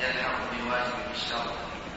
يلحق بالواجب بالشرط.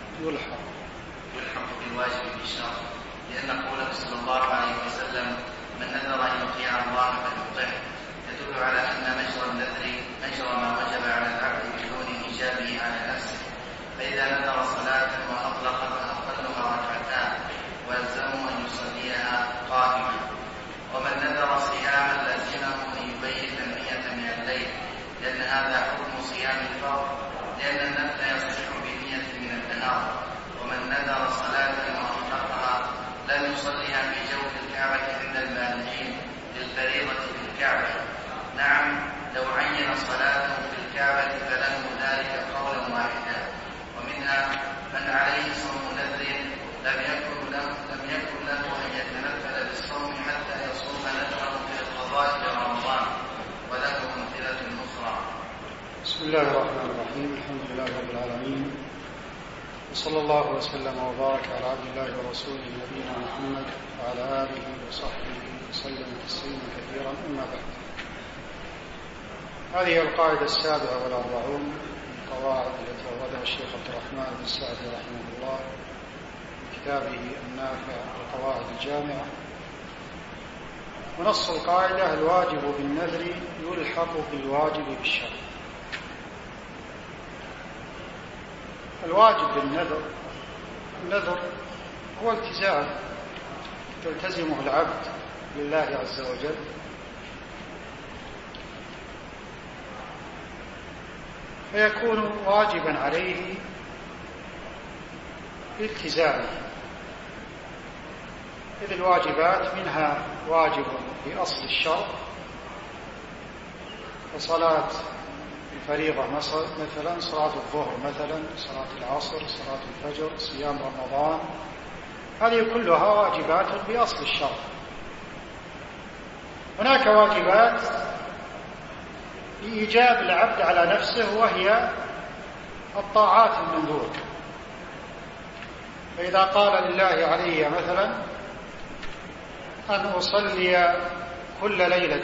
يلحق بالواجب بالشرط، لأن قوله صلى الله عليه وسلم: من نذر أن يطيع الله فليطعه، يدل على أن مجرى النذر مجرى ما وجب على العبد بدون إيجابه على نفسه. فإذا نذر صلاة وأطلق فأقلها ركعتان، ويلزمه أن يصليها قائما. ومن نذر صياما لازمه أن يبيت النية من الليل، لأن هذا حكم صيام الفرض، لأن النفل يصح بنية من النهار. ومن نذر صلاة وأطلقها لم يصليها في جوف الكعبة عند المالكين للفريضة بالكعبة. نعم، لو عين صلاة في الكعبة فله ذلك قولا واحدا. ومنها من عليه صوم نذر لم يكن له أن يتنفل بالصوم حتى يصوم نذره في القضاء لرمضان، وله أمثلة أخرى. بسم الله الرحمن الرحيم. الحمد لله رب العالمين، وصلى الله وسلم وبارك على عبد الله ورسوله نبينا محمد وعلى آله وصحبه وسلم تسليما كثيرا. أما بعد، هذه القاعدة 47 من القواعد التي أوردها الشيخ عبد الرحمن بن سعدي رحمه الله في كتابه النافع القواعد الجامعة. ونص القاعدة: الواجب بالنذر يلحق بالواجب بالشرط. الواجب بالنذر، النذر هو التزام تلتزمه العبد لله عز وجل، فيكون واجبا عليه بالتزامه. إذ الواجبات منها واجب في أصل الشرع، فصلاة الفريضة مثلا صلاة الظهر، مثلا صلاة العصر، صلاة الفجر، صيام رمضان، هذه كلها واجبات بأصل الشرع. هناك واجبات بإيجاب العبد على نفسه، وهي الطاعات المندوبة. فإذا قال لله علي مثلا أن أصلي كل ليلة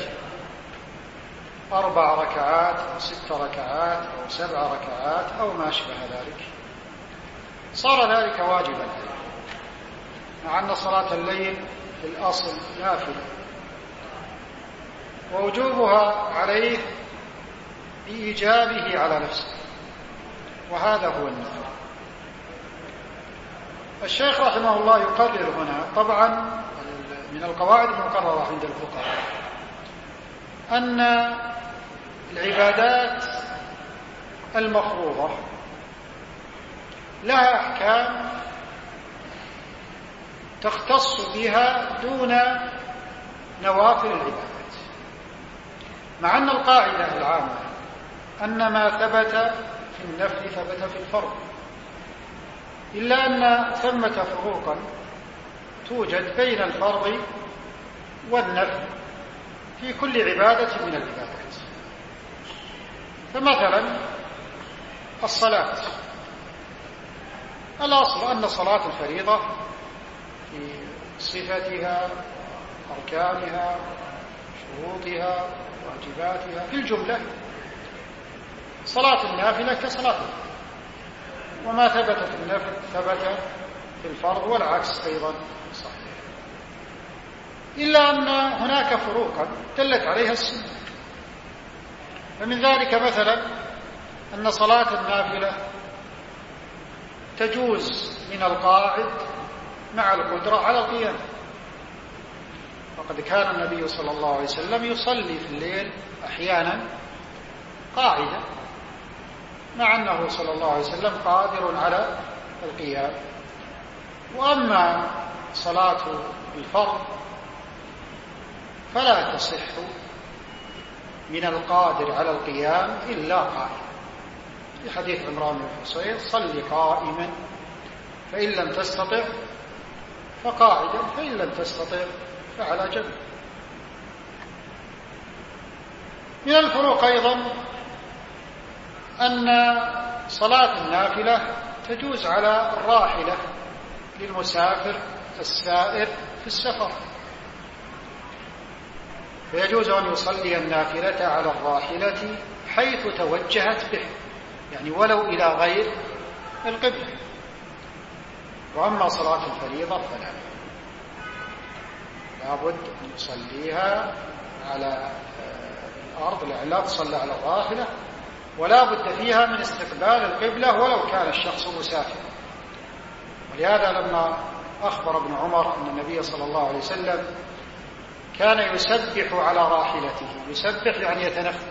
4 ركعات أو 6 ركعات أو 7 ركعات أو ما أشبه ذلك، صار ذلك واجبا، مع أن صلاة الليل في الأصل نافلة، ووجوبها عليه بإيجابه على نفسه، وهذا هو النذر. الشيخ رحمه الله يقرر هنا، طبعا من القواعد المقررة عند الفقهاء، أن العبادات المفروضة لها أحكام تختص بها دون نوافل العبادات، مع أن القاعدة العامة أن ما ثبت في النفل ثبت في الفرض، إلا أن ثمة فروقا توجد بين الفرض والنفل في كل عبادة من العبادات. فمثلا الصلاة، الأصل أن صلاة الفريضة في صفتها، أركانها، شروطها، واجباتها في الجملة، صلاة النافلة كصلاة، وما ثبت في النفل ثبت في الفرض، والعكس أيضا صحيح، إلا أن هناك فروقا دلت عليها السنة. فمن ذلك مثلا أن صلاة النافلة تجوز من القاعد مع القدرة على القيام، وقد كان النبي صلى الله عليه وسلم يصلي في الليل أحيانا قاعدة، مع أنه صلى الله عليه وسلم قادر على القيام. وأما صلاة الفرض فلا تصح من القادر على القيام إلا قائما، في حديث عمران بن حصين: صل قائما فإن لم تستطع فقاعدا فإن لم تستطع فعلى جنب. من الفروق أيضا أن صلاة النافلة تجوز على الراحلة للمسافر السائر في السفر، فيجوز أن يصلي النافلة على الراحلة حيث توجهت به، يعني ولو إلى غير القبلة. وأما صلاة الفريضة فلا، لابد أن يصليها على الأرض، لأن لا تصلى على الراحلة، ولا بد فيها من استقبال القبلة ولو كان الشخص مسافرا. ولهذا لما أخبر ابن عمر أن النبي صلى الله عليه وسلم كان يسبح على راحلته، يسبح يعني يتنفل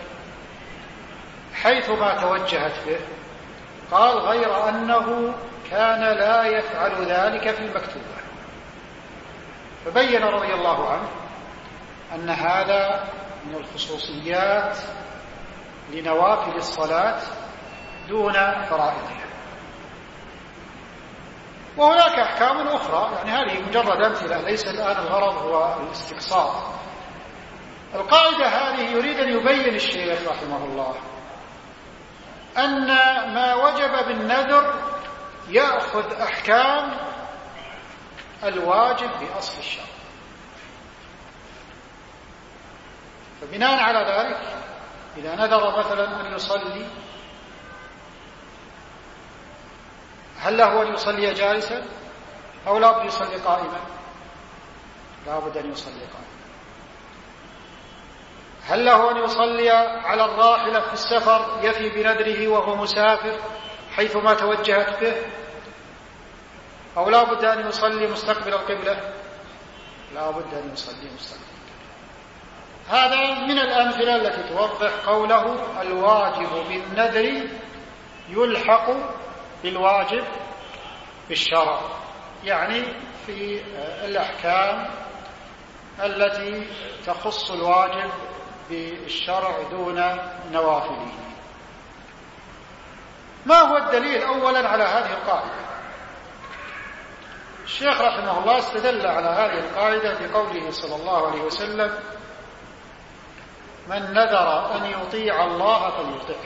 حيثما توجهت به، قال غير أنه كان لا يفعل ذلك في المكتوبة. فبين رضي الله عنه أن هذا من الخصوصيات لنوافل الصلاة دون فرائضها. وهناك أحكام أخرى، يعني هذه مجرد أمثلة، ليس الآن الغرض هو الاستقصاء. القاعدة هذه يريد أن يبين الشيخ رحمه الله أن ما وجب بالنذر يأخذ أحكام الواجب بأصل الشرع. فبناء على ذلك إذا نذر مثلا أن يصلي، هل له أن يصلي جالسا أو لا بد يصلي قائما؟ لا بد أن يصلي قائما. هل له أن يصلي على الراحلة في السفر يفي بنذره وهو مسافر حيثما توجهت به، أو لا بد أن يصلي مستقبل القبلة؟ لا بد أن يصلي مستقبل القبلة. هذا من الأمثلة التي توضح قوله الواجب بالنذر يلحق بالواجب بالشرع، يعني في الأحكام التي تخص الواجب بالشرع دون نوافله. ما هو الدليل أولا على هذه القاعدة؟ الشيخ رحمه الله استدل على هذه القاعدة بقوله صلى الله عليه وسلم من نذر أن يطيع الله فليطعه.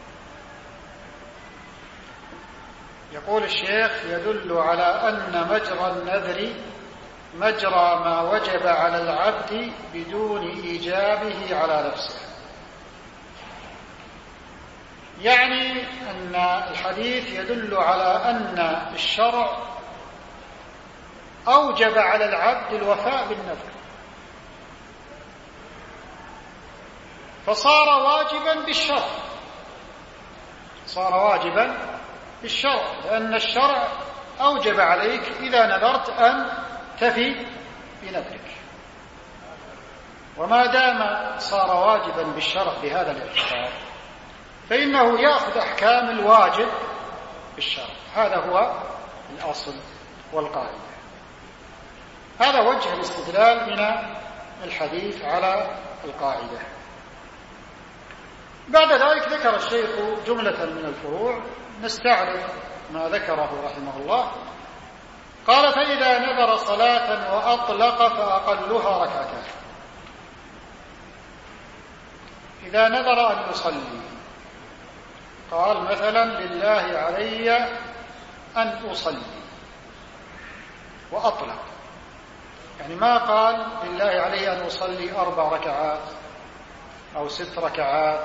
يقول الشيخ يدل على أن مجرى النذر مجرى ما وجب على العبد بدون إيجابه على نفسه. يعني أن الحديث يدل على أن الشرع أوجب على العبد الوفاء بالنذر، فصار واجبا بالشرع، صار واجبا بالشرع، لأن الشرع أوجب عليك إذا نذرت أن تفي بنذرك. وما دام صار واجبا بالشرع بهذا الاعتبار فإنه يأخذ أحكام الواجب بالشرع. هذا هو الأصل والقاعدة. هذا وجه الاستدلال من الحديث على القاعدة. بعد ذلك ذكر الشيخ جملة من الفروع نستعرض ما ذكره رحمه الله. قال فإذا نذر صلاة وأطلق فأقلها ركعتان. إذا نذر أن يصلي قال مثلا لله علي أن أصلي وأطلق، يعني ما قال لله علي أن أصلي 4 ركعات أو 6 ركعات،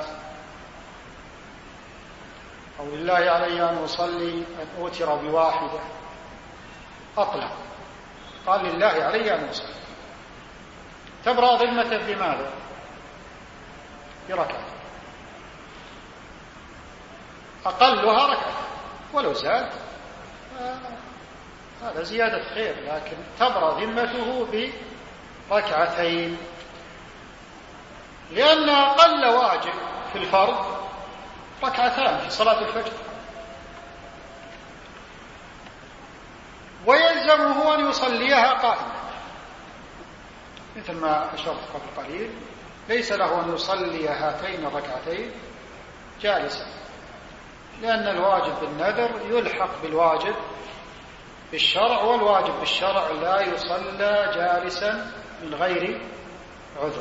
أو لله علي أن أصلي أن أوتر بواحدة. أطلق، قال لله علي أن أصلي. تبرأ ذمته بماذا؟ بركعة، أقلها ركعة، ولو زاد هذا زيادة خير، لكن تبرأ ذمته بركعتين، لأن أقل واجب في الفرض ركعتان في صلاة الفجر، ويلزمه أن يصليها قائما، مثل ما أشرت قبل قليل ليس له أن يصلي هاتين الركعتين جالسا، لأن الواجب بالنذر يلحق بالواجب بالشرع، والواجب بالشرع لا يصلى جالسا من غير عذر.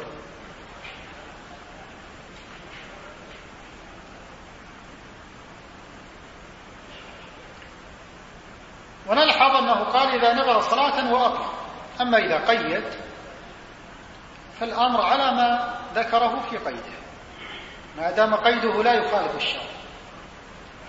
ونلحظ أنه قال إذا نذر صلاة وأطلق. أما إذا قيد فالأمر على ما ذكره في قيده، ما دام قيده لا يخالف الشرع.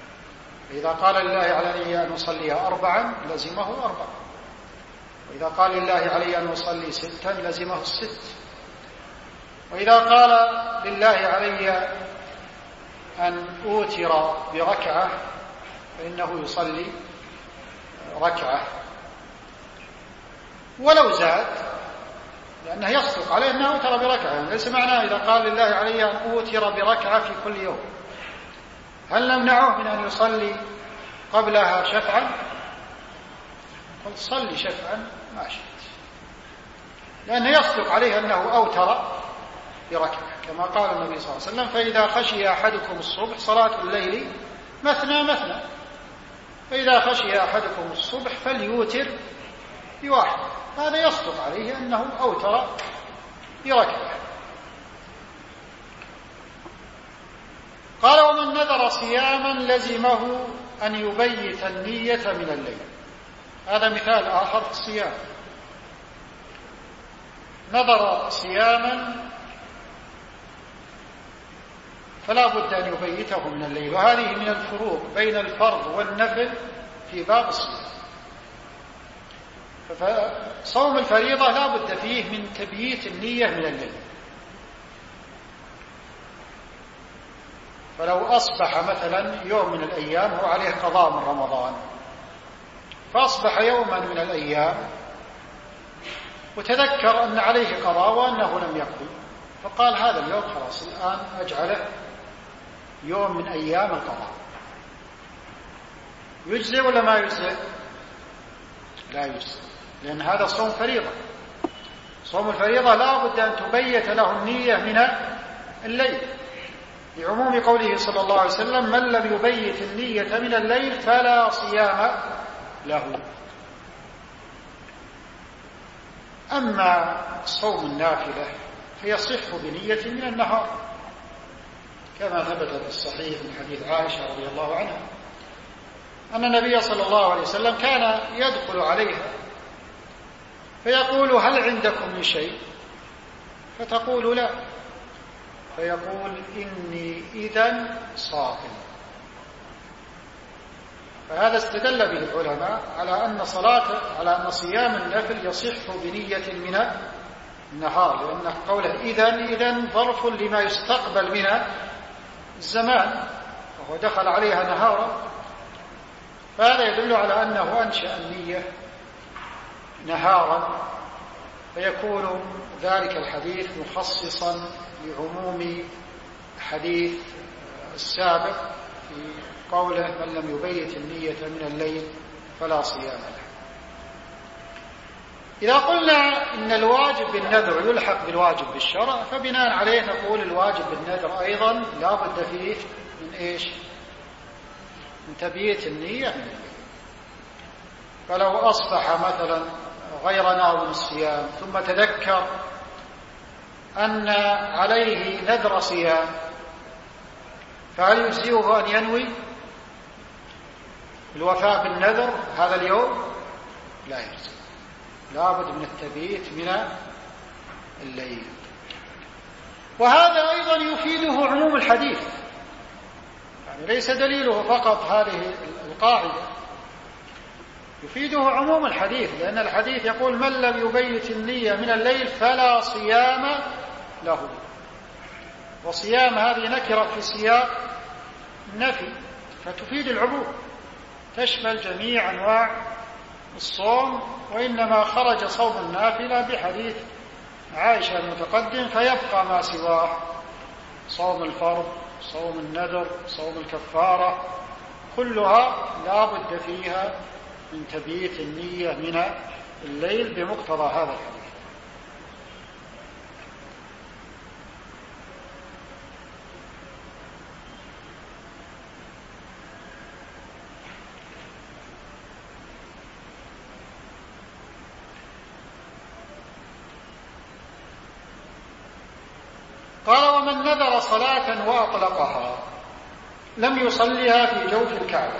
فإذا قال لله علي أن أصلي 4 لزمه 4، وإذا قال لله علي أن أصلي 6 لزمه 6، وإذا قال لله علي أن أوتر بركعة فإنه يصلي ركعة ولو زاد، لأنه يصدق عليه أنه أوتر بركعة. يعني ليس معناه إذا قال لله علي أن أوتر بركعة في كل يوم هل نمنعه من أن يصلي قبلها شفعا؟ قل صلي شفعا ما شئت، لأنه يصدق عليه أنه أوتر بركعة، كما قال النبي صلى الله عليه وسلم: فإذا خشي أحدكم الصبح صلاة الليل مثنى مثنى، فإذا خشي أحدكم الصبح فليوتر بواحد. هذا يصدق عليه أنه أوتر بركعة. قال: ومن نذر صياما لزمه أن يبيت النية من الليل. هذا مثال آخر في الصيام. نذر صياما فلا بد أن يبيته من الليل، وهذه من الفروق بين الفرض والنفل في باب الصيام. فصوم الفريضة لا بد فيه من تبييت النية من الليل، فلو أصبح مثلا يوم من الأيام هو عليه قضاء من رمضان، فأصبح يوما من الأيام وتذكر أن عليه قضاء وأنه لم يقضي، فقال هذا اليوم خلاص الآن أجعله يوم من أيام القضاء، يجزئ ولا ما يجزئ؟ لا يجزئ، لأن هذا صوم فريضة. صوم الفريضة لا بد أن تبيت له النية من الليل، لعموم قوله صلى الله عليه وسلم: من لم يبيت النية من الليل فلا صيام له. أما صوم النافلة فيصح بنية من النهار، كما ثبت في الصحيح من حديث عائشة رضي الله عنها أن النبي صلى الله عليه وسلم كان يدخل عليها فيقول: هل عندكم من شيء؟ فتقول: لا، فيقول: إني إذن صائم. فهذا استدل به العلماء على أن صيام النفل يصح بنية من النهار، لأن قوله إذن ظرف لما يستقبل من الزمان، وهو دخل عليها نهارا، فهذا يدل على أنه أنشأ النية نهارا، فيكون ذلك الحديث مخصصا لعموم حديث السابق في قوله: من لم يبيت النية من الليل فلا صيام له. إذا قلنا إن الواجب بالنذر يلحق بالواجب بالشرع، فبناء عليه نقول الواجب بالنذر أيضا لا بد فيه من إيش؟ من تبييت النية من الليل. فلو أصبح مثلا غير ناوي من الصيام ثم تذكر أن عليه نذر صيام، فهل يجزئه أن ينوي الوفاء بالنذر هذا اليوم؟ لا يجزئ، لا بد من التبييت من الليل. وهذا أيضا يفيده عموم الحديث، يعني ليس دليله فقط هذه القاعدة، يفيده عموم الحديث، لأن الحديث يقول: من لم يبيت النية من الليل فلا صيام له. وصيام هذه نكرة في سياق النفي، فتفيد العموم، تشمل جميع أنواع الصوم، وإنما خرج صوم النافلة بحديث عائشة المتقدم، فيبقى ما سواه: صوم الفرض، صوم النذر، صوم الكفارة، كلها لا بد فيها من تبييت النية من الليل بمقتضى هذا الحديث. قال: ومن نذر صلاة وأطلقها لم يصلها في جوف الكعبة.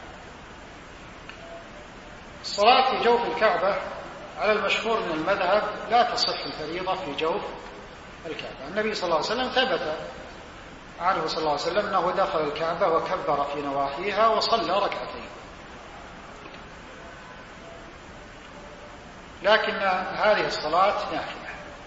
الصلاة في جوف الكعبة على المشهور من المذهب لا تصح الفريضة في جوف الكعبة. النبي صلى الله عليه وسلم ثبت عنه صلى الله عليه وسلم أنه دخل الكعبة وكبر في نواحيها وصلى ركعتين، لكن هذه الصلاة نافلة،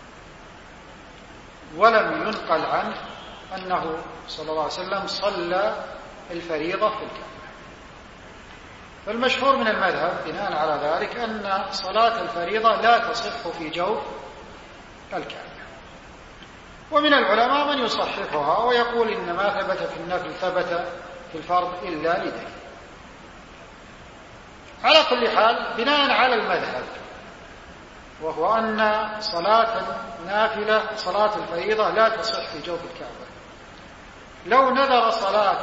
ولم ينقل عنه أنه صلى الله عليه وسلم صلى الفريضة في الكعبة. فالمشهور من المذهب بناء على ذلك أن صلاة الفريضة لا تصح في جوف الكعبة، ومن العلماء من يصححها ويقول إن ما ثبت في النفل ثبت في الفرض إلا لدليل. على كل حال بناء على المذهب، وهو أن صلاة النافلة صلاة الفريضة لا تصح في جوف الكعبة، لو نذر صلاة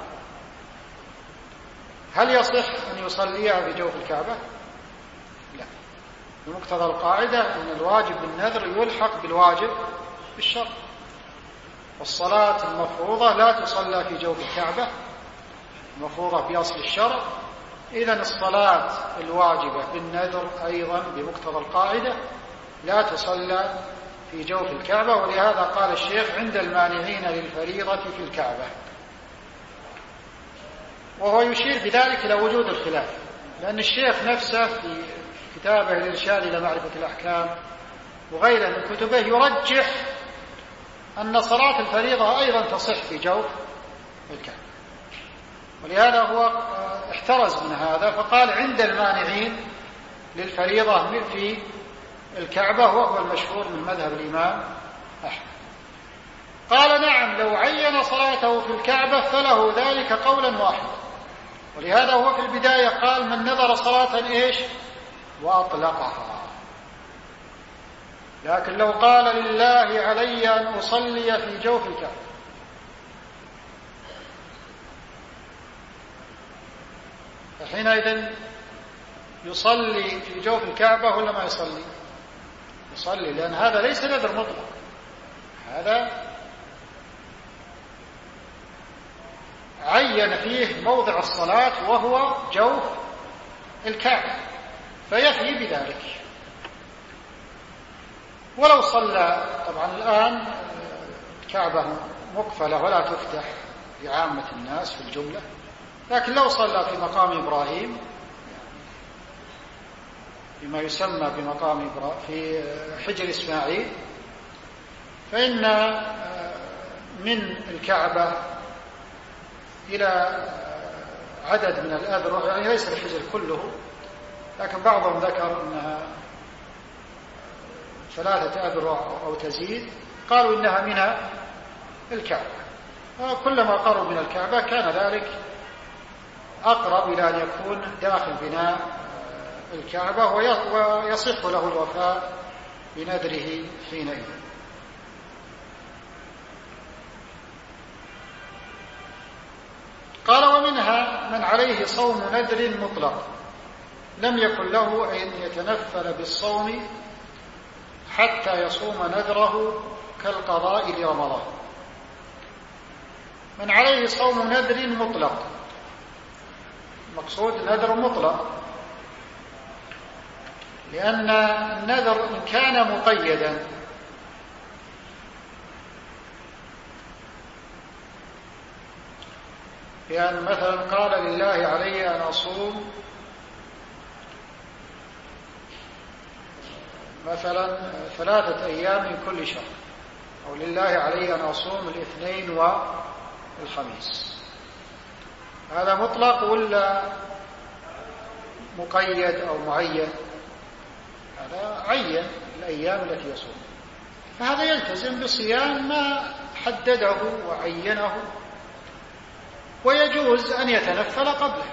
هل يصح أن يصليها في جوف الكعبة؟ لا، بمقتضى القاعدة أن الواجب بالنذر يلحق بالواجب بالشرط، والصلاة المفروضة لا تصلى في جوف الكعبة، المفروضة بأصل الشرع. إذن الصلاة الواجبة بالنذر أيضا بمقتضى القاعدة لا تصلى في جوف الكعبة، ولهذا قال الشيخ عند المانعين للفريضة في الكعبة، وهو يشير بذلك إلى وجود الخلاف، لأن الشيخ نفسه في كتابه الإرشاد إلى معرفة الأحكام وغيره من كتبه يرجح أن صلاة الفريضة أيضا تصح في جوف الكعبة، ولهذا هو احترز من هذا فقال عند المانعين للفريضة في الكعبة، وهو المشهور من مذهب الإمام أحمد. قال نعم، لو عين صلاته في الكعبة فله ذلك قولا واحدا، ولهذا هو في البداية قال من نذر صلاة إيش وأطلقها. لكن لو قال لله علي أن أصلي في جوف الكعبة فحينئذ يصلي في جوف الكعبة ولا ما يصلي؟ يصلي، لأن هذا ليس نذر مطلق، هذا عين فيه موضع الصلاة وهو جوف الكعبة فيفي بذلك. ولو صلى، طبعا الآن الكعبة مقفلة ولا تفتح لعامة الناس في الجملة، لكن لو صلى في مقام إبراهيم بما يسمى بمقام إبراهيم في حجر إسماعيل، فإن من الكعبة إلى عدد من الأذرع، يعني ليس الحجر كله، لكن بعضهم ذكر أنها 3 أذرع أو تزيد، قالوا إنها من الكعبة، وكلما قرب من الكعبة كان ذلك أقرب إلى أن يكون داخل بناء الكعبة ويصح له الوفاء بنذره حينئذ. قال ومنها من عليه صوم نذر مطلق لم يكن له أن يتنفل بالصوم حتى يصوم نذره كالقضاء لرمضان. من عليه صوم نذر مطلق، مقصود نذر مطلق، لأن النذر إن كان مقيدا يعني مثلا قال لله علي أن أصوم مثلا 3 أيام من كل شهر، أو لله علي أن أصوم الاثنين والخميس، هذا مطلق ولا مقيد أو معين؟ هذا عين الأيام التي يصوم، فهذا يلتزم بصيام ما حدده وعينه، ويجوز أن يتنفل قبله.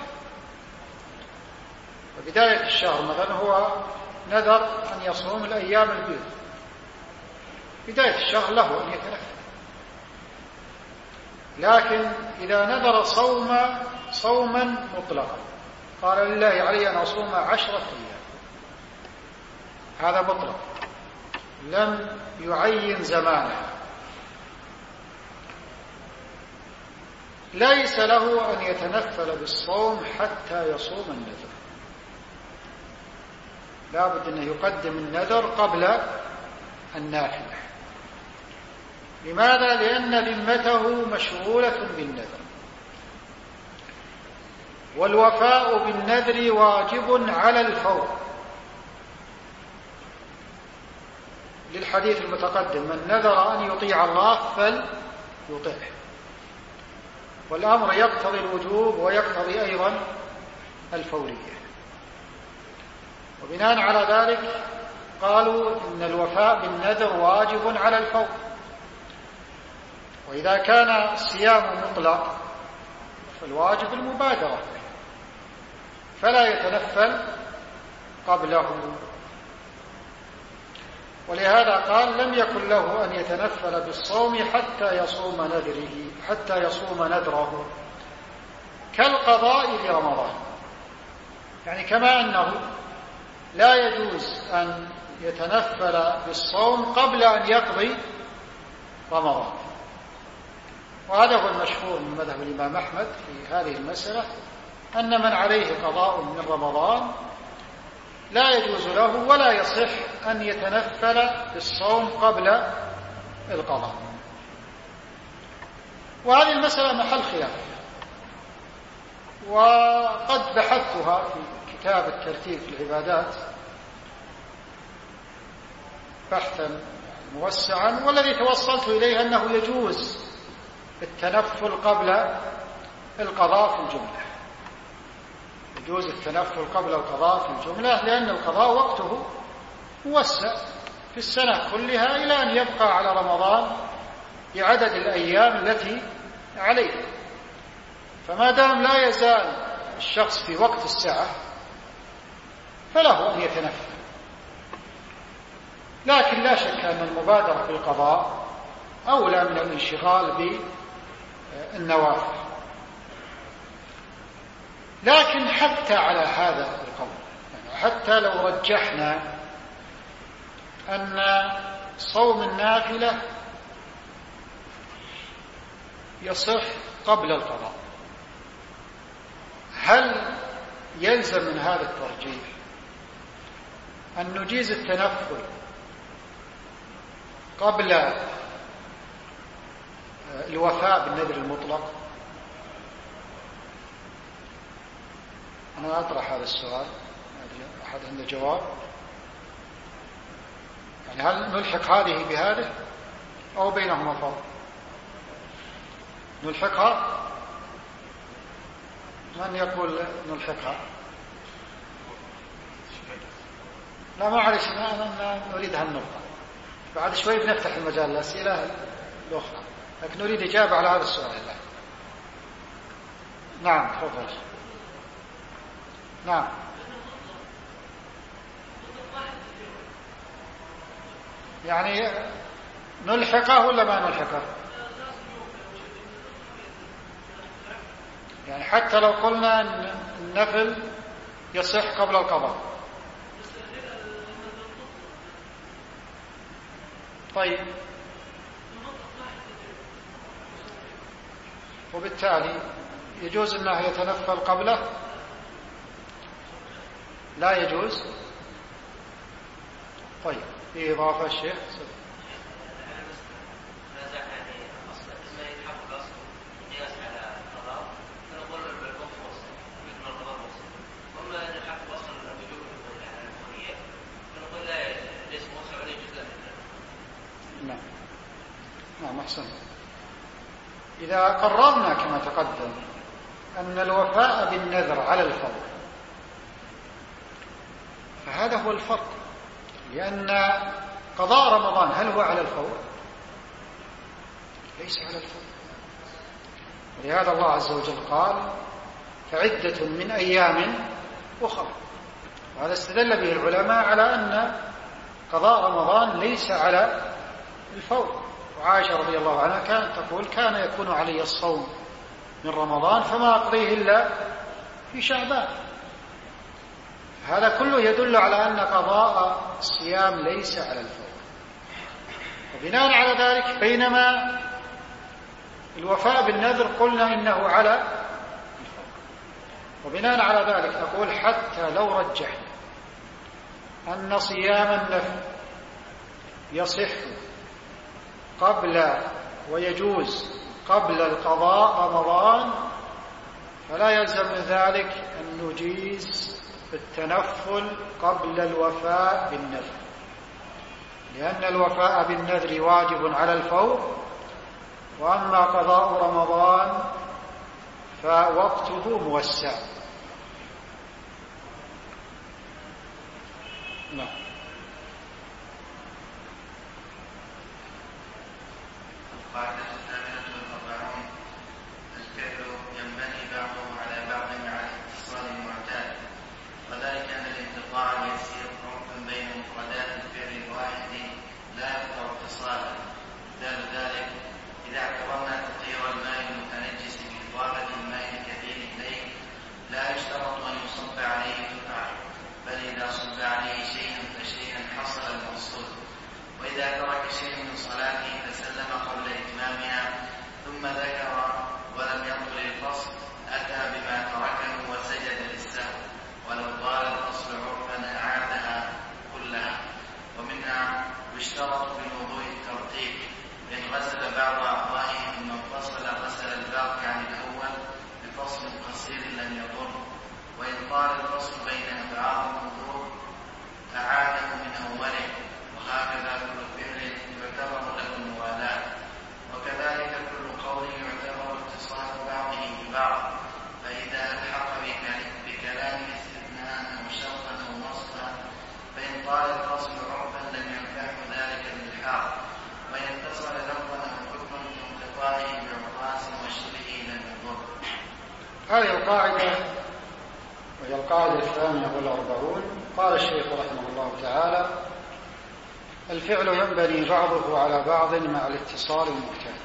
وبداية الشهر مثلا هو نذر أن يصوم الأيام البيض، بداية الشهر له أن يتنفل، لكن إذا نذر صوما مطلقا قال لله علي أن أصوم 10 أيام، هذا مطلق لم يعين زمانه، ليس له أن يتنفل بالصوم حتى يصوم النذر، لا بد أنه يقدم النذر قبل النافلة. لماذا؟ لأن ذمته مشغولة بالنذر، والوفاء بالنذر واجب على الفور، للحديث المتقدم: من نذر أن يطيع الله فليطيعه. والأمر يقتضي الوجوب ويقتضي أيضا الفورية. وبناء على ذلك قالوا إن الوفاء بالنذر واجب على الفور. وإذا كان الصيام مطلق فالواجب المبادرة، فلا يتنفل قبله. ولهذا قال: لم يكن له أن يتنفل بالصوم حتى يصوم نذره كالقضاء لرمضان. يعني كما أنه لا يجوز أن يتنفل بالصوم قبل أن يقضي رمضان. وهذا هو المشهور من مذهب الإمام أحمد في هذه المسألة، أن من عليه قضاء من رمضان لا يجوز له ولا يصح أن يتنفل بالصوم قبل القضاء. وهذه المسألة محل خلاف، وقد بحثتها في كتاب الترتيب في العبادات بحثا موسعا، والذي توصلت إليه أنه يجوز التنفل قبل القضاء في الجملة. يجوز التنفل قبل القضاء في الجملة، لأن القضاء وقته موسع في السنة كلها إلى أن يبقى على رمضان بعدد الأيام التي عليه. فما دام لا يزال الشخص في وقت الساعة فله أن يتنفل. لكن لا شك أن المبادرة بالقضاء أولى من الانشغال بالنوافل. لكن حتى على هذا القول، يعني حتى لو رجحنا أن صوم النافلة يصح قبل القضاء، هل يلزم من هذا الترجيح أن نجيز التنفل قبل الوفاء بالنذر المطلق؟ أنا أطرح هذا السؤال، أحد عنده جواب؟ يعني هل نلحق هذه بهذه أو بينهما فرق؟ نلحقها؟ من يقول نلحقها؟ لا معلش، ما نريد هالنقطة، بعد شوي بنفتح المجال للأسئلة الأخرى، لكن نريد إجابة على هذا السؤال الآن. نعم تفضل. نعم. يعني نلحقه ولا ما نلحقه؟ يعني حتى لو قلنا أن النفل يصح قبل القضاء. طيب، وبالتالي يجوز أنه يتنفل قبله؟ لا يجوز. طيب، في إضافة الشيخ. نعم أحسن. إذا قررنا كما تقدم أن الوفاء بالنذر على الفور، فهذا هو الفرق، لأن قضاء رمضان هل هو على الفور؟ ليس على الفور. ولهذا الله عز وجل قال: فعدة من أيام أخرى. وهذا استدل به العلماء على أن قضاء رمضان ليس على الفور. وعائشة رضي الله عنها كانت تقول: كان يكون علي الصوم من رمضان فما أقضيه إلا في شعبان. هذا كله يدل على أن قضاء الصيام ليس على الفور. وبناء على ذلك بينما الوفاء بالنذر قلنا إنه على الفور، وبناء على ذلك نقول حتى لو رجحنا أن صيام النفل يصح ويجوز قبل القضاء رمضان، فلا يلزم من ذلك أن نجيز التنفل قبل الوفاء بالنذر، لأن الوفاء بالنذر واجب على الفور، وأما قضاء رمضان فوقته موسع. نعم. القاعدة 48 الفعل ينبني بعضه على بعض مع الاتصال المعتاد، وذلك أن الانتقاء يسير عرفا بين مفردات الفعل الواحد لا يقطع اتصالا. مثال ذلك إذا اعتبرنا تطهير الماء المتنجس بإضافة الماء الكثير إليه لا يشترط أن يصب عليه دفعا، بل إذا صب عليه شيئا فشيئا حصل المقصود. وإذا ترك شيء من صلاته فسلم قبل إتمامها ثم ذكر ولم يطل الفصل أتى بما تركه وسجد للسهو، ولو طال الفصل عرفا أعادها كلها. ومنها يشترط بالوضوء الترتيب، إن غسل بعض أعضائه ثم انفصل غسل الباقي عن الأول بفصل قصير لم يضر، وإن طال الفصل بين أبعاد الوضوء أعاده من أوله، وهكذا كل فعل يعتبر له الموالاة، وكذلك كل قول يعتبر اتصال بعضه ببعض، فإذا ألحق بكلامه استثناء أو شرطا أو نصبا فإن طال الفصل عرفا لم ينفعه ذلك الإلحاق، وإن اتصل لفظا أو حكما كانقطاعه بعطاس وشبهه لم يضر. هذه القاعدة وهي القاعدة 48. قال الشيخ رحمه الله تعالى: الفعل ينبني بعضه على بعض مع الاتصال المعتاد.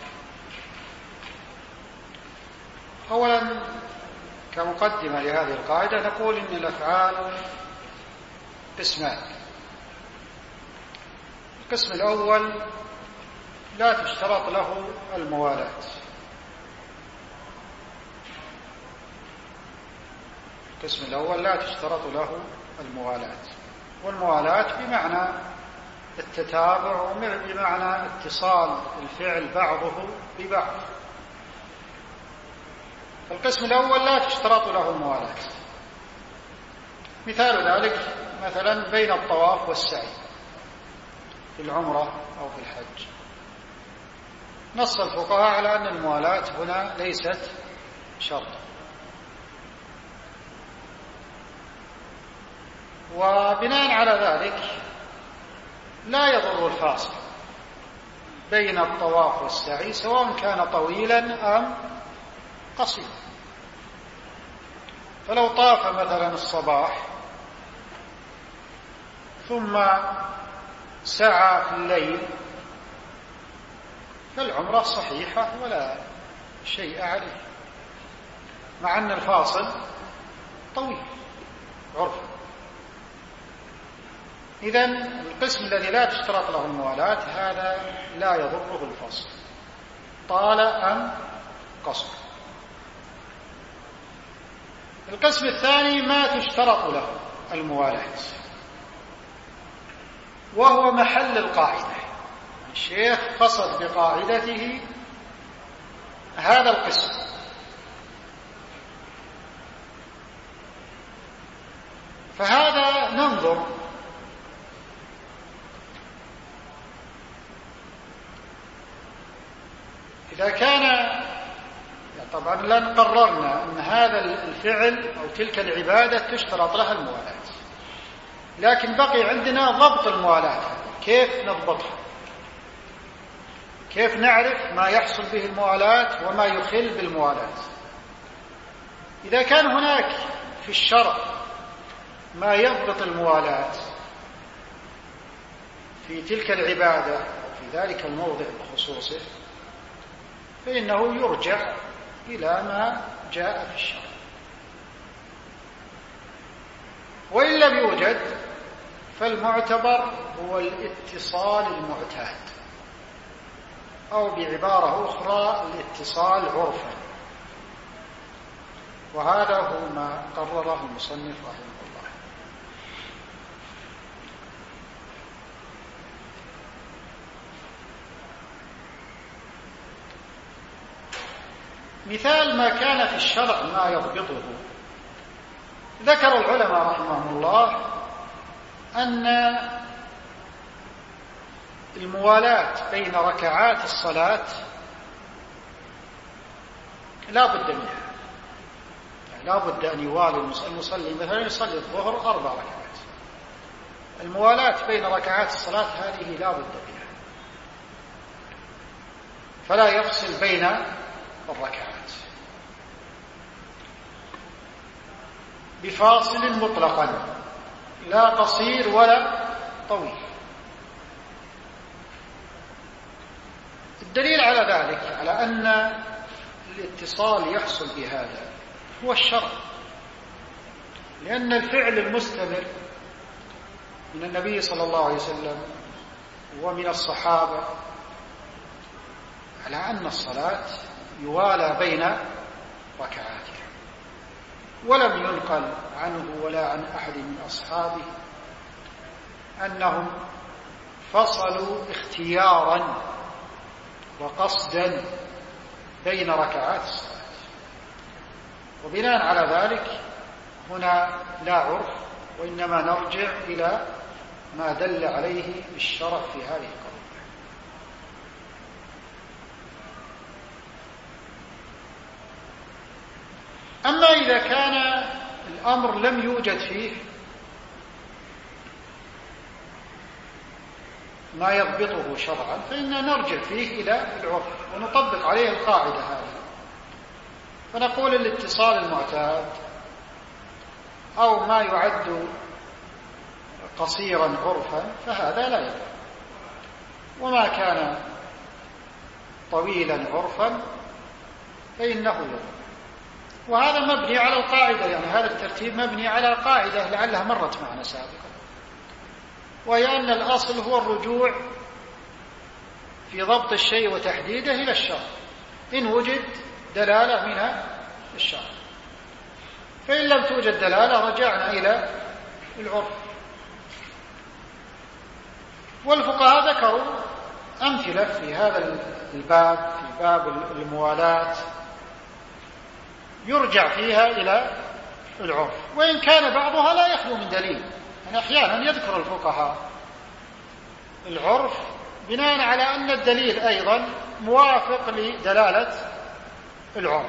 أولا كمقدمة لهذه القاعدة نقول إن الأفعال قسمان. القسم الأول لا تشترط له الموالاة، القسم الأول لا تشترط له الموالاة، والموالاة بمعنى التتابع وبمعنى اتصال الفعل بعضه ببعض. القسم الأول لا تشترط له الموالاة. مثال ذلك مثلا بين الطواف والسعي في العمرة أو في الحج، نص الفقهاء على أن الموالاة هنا ليست شرطا، وبناء على ذلك لا يضر الفاصل بين الطواف والسعي سواء كان طويلا أم قصيرا. فلو طاف مثلا الصباح ثم سعى في الليل فالعمرة صحيحة ولا شيء عليه، مع أن الفاصل طويل عرفا. إذن القسم الذي لا تشترط له الموالاة هذا لا يضره الفصل طال أم قصر. القسم الثاني ما تشترط له الموالاة، وهو محل القاعدة. الشيخ قصد بقاعدته هذا القسم، فهذا ننظر إذا كان طبعا لن قررنا أن هذا الفعل أو تلك العبادة تشترط لها الموالاة، لكن بقي عندنا ضبط الموالاة. كيف نضبطها؟ كيف نعرف ما يحصل به الموالاة وما يخل بالموالاة؟ إذا كان هناك في الشرع ما يضبط الموالاة في تلك العبادة وفي ذلك الموضع بخصوصه فإنه يرجع إلى ما جاء في الشرع، وإن لم يوجد فالمعتبر هو الاتصال المعتاد، أو بعبارة أخرى الاتصال عرفا، وهذا هو ما قرره المصنف رحمه الله. مثال ما كان في الشرع ما يضبطه. ذكر العلماء رحمهم الله أن الموالاة بين ركعات الصلاة لا بد منها، يعني لا بد أن يوالي المصلي مثلا يصلي الظهر 4 ركعات، الموالاة بين ركعات الصلاة هذه لا بد منها، فلا يفصل بين الركعات بفاصل مطلقا لا قصير ولا طويل. الدليل على ذلك على أن الاتصال يحصل بهذا هو الشرع، لأن الفعل المستمر من النبي صلى الله عليه وسلم ومن الصحابة على أن الصلاة يوالى بين ركعاتها، ولم ينقل عنه ولا عن أحد من أصحابه أنهم فصلوا اختيارا وقصدا بين ركعات الصلاة. وبناء على ذلك هنا لا عرف، وإنما نرجع إلى ما دل عليه الشرع في هذه القضية. أما إذا كان الأمر لم يوجد فيه ما يضبطه شرعا فإننا نرجع فيه إلى العرف ونطبق عليه القاعدة هذه، فنقول الاتصال المعتاد أو ما يعد قصيرا عرفا فهذا لا يضر، وما كان طويلا عرفا فإنه يضر. وهذا مبني على القاعدة، يعني هذا الترتيب مبني على قاعدة لعلها مرت معنا سابقا، وهي أن الأصل هو الرجوع في ضبط الشيء وتحديده إلى الشرع إن وجد دلالة من الشرع، فإن لم توجد دلالة رجعنا إلى العرف. والفقهاء ذكروا أمثلة في هذا الباب، في باب الموالاة، يرجع فيها إلى العرف، وإن كان بعضها لا يخلو من دليل. يعني أحيانا يذكر الفقهاء العرف بناء على أن الدليل أيضا موافق لدلالة العرف.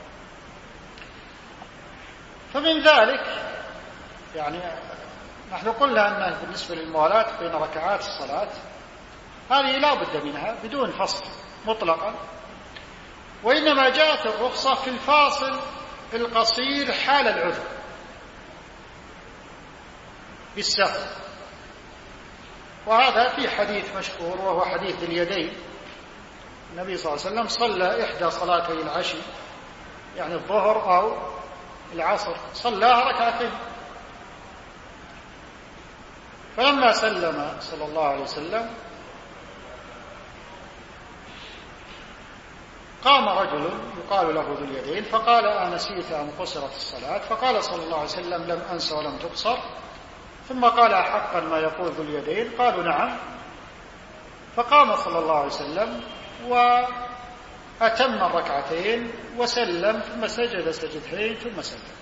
فمن ذلك يعني نحن قلنا أن بالنسبة للموالاة بين ركعات الصلاة هذه لا بد منها بدون فصل مطلقا، وإنما جاءت الرخصة في الفاصل القصير حال العذر بالسهو. وهذا في حديث مشهور وهو حديث اليدين، النبي صلى الله عليه وسلم صلى إحدى صلاتي العشي يعني الظهر أو العصر صلاها ركعتين، فلما سلم صلى الله عليه وسلم قام رجل يقال له ذو اليدين فقال أنسيت أن قصرت الصلاة؟ فقال صلى الله عليه وسلم لم أنس ولم تقصر. ثم قال حقا ما يقول ذو اليدين؟ قالوا نعم. فقام صلى الله عليه وسلم وأتم الركعتين وسلم، ثم سجد سجدتين ثم سلم.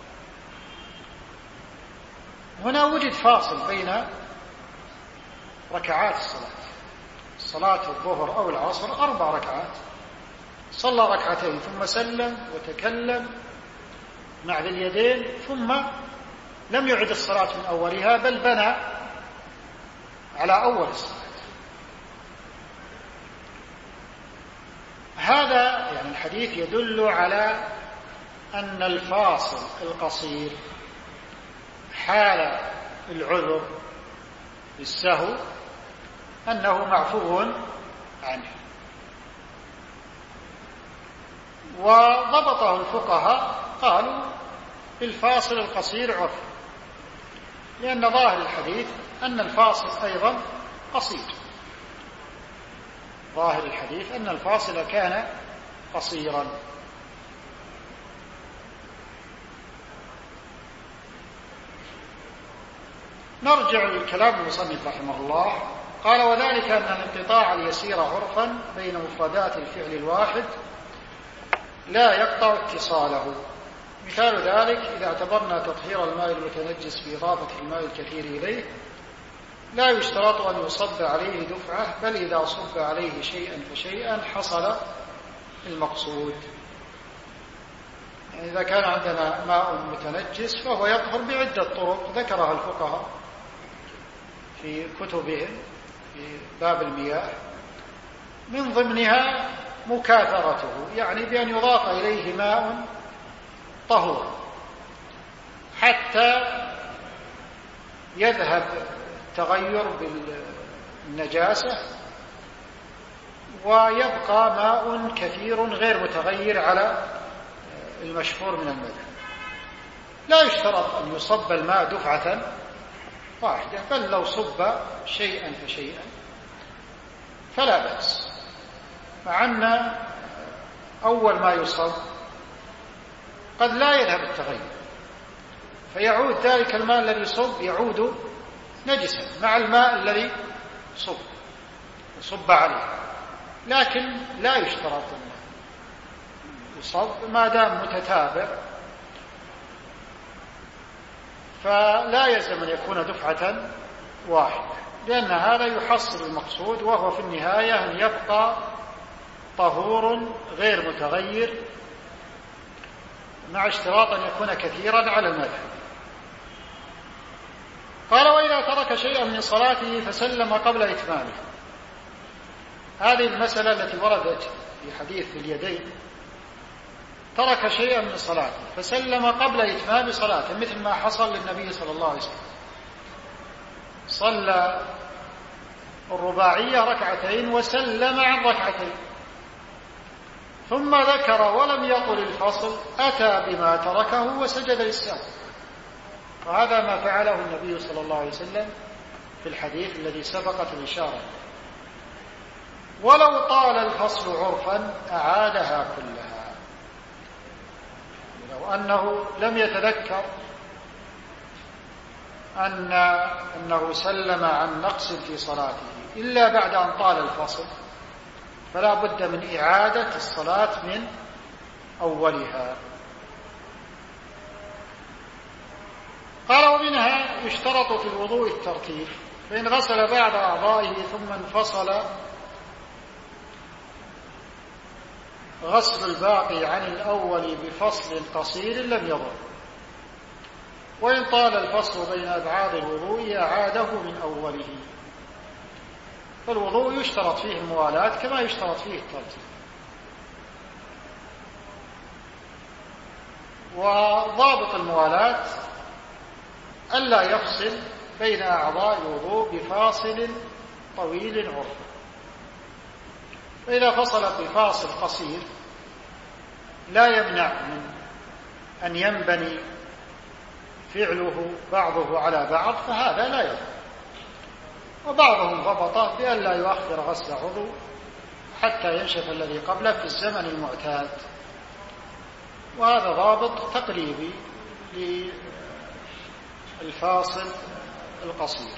هنا وجد فاصل بين ركعات الصلاة، صلاة الظهر أو العصر 4 ركعات، صلى ركعتين ثم سلم وتكلم مع ذي اليدين، ثم لم يعد الصلاة من أولها بل بنى على أول الصلاة. هذا يعني الحديث يدل على أن الفاصل القصير حال العذر بالسهو أنه معفو عنه، وضبطه الفقهاء قالوا بالفاصل القصير عرف، لأن ظاهر الحديث أن الفاصل أيضا قصير، ظاهر الحديث أن الفاصل كان قصيرا. نرجع للكلام المصنف رحمه الله. قال وذلك أن الانقطاع اليسير عرفا بين مفردات الفعل الواحد لا يقطع اتصاله. مثال ذلك إذا اعتبرنا تطهير الماء المتنجس بإضافة الماء الكثير إليه لا يشترط أن يصب عليه دفعة، بل إذا صب عليه شيئا فشيئا حصل المقصود. يعني إذا كان عندنا ماء متنجس فهو يطهر بعدة طرق ذكرها الفقهاء في كتبهم في باب المياه، من ضمنها مكاثرته، يعني بأن يضاف إليه ماء طهور حتى يذهب التغير بالنجاسة ويبقى ماء كثير غير متغير على المشهور من المذهب. لا يشترط أن يصب الماء دفعة واحدة، بل لو صب شيئا فشيئا فلا بأس، مع أن أول ما يصب قد لا يذهب التغير فيعود ذلك الماء الذي يصب يعود نجسا مع الماء الذي صب عليه، لكن لا يشترط أن يصب ما دام متتابع، فلا يلزم أن يكون دفعة واحدة، لأن هذا يحصل المقصود، وهو في النهاية أن يبقى طهور غير متغير، مع اشتراط أن يكون كثيرا على المذهب. قال: وإذا ترك شيئا من صلاته فسلم قبل إتمامه. هذه المسألة التي وردت في حديث اليدين، ترك شيئا من صلاته فسلم قبل إتمام صلاته، مثل ما حصل للنبي صلى الله عليه وسلم، صلى الرباعية ركعتين وسلم عن ركعتين، ثم ذكر ولم يطل الفصل، أتى بما تركه وسجد للسهو. وهذا ما فعله النبي صلى الله عليه وسلم في الحديث الذي سبقت الإشارة. ولو طال الفصل عرفا أعادها كلها، لو أنه لم يتذكر أنه سلم عن نقص في صلاته إلا بعد أن طال الفصل، فلا بد من إعادة الصلاة من أولها. قال: ومنها يشترط في الوضوء الترتيب، فإن غسل بعض أعضائه ثم انفصل غسل الباقي عن الأول بفصل قصير لم يضر، وإن طال الفصل بين أبعاد الوضوء أعاده من أوله. فالوضوء يشترط فيه الموالاة كما يشترط فيه الترتيب. وضابط الموالاة ألا يفصل بين أعضاء الوضوء بفاصل طويل عرفا، فإذا فصل بفاصل قصير لا يمنع من أن ينبني فعله بعضه على بعض، فهذا لا يضر. وبعضهم ضبطه بأن لا يؤخر غسل عضو حتى ينشف الذي قبله في الزمن المعتاد، وهذا ضابط تقريبي للفاصل القصير.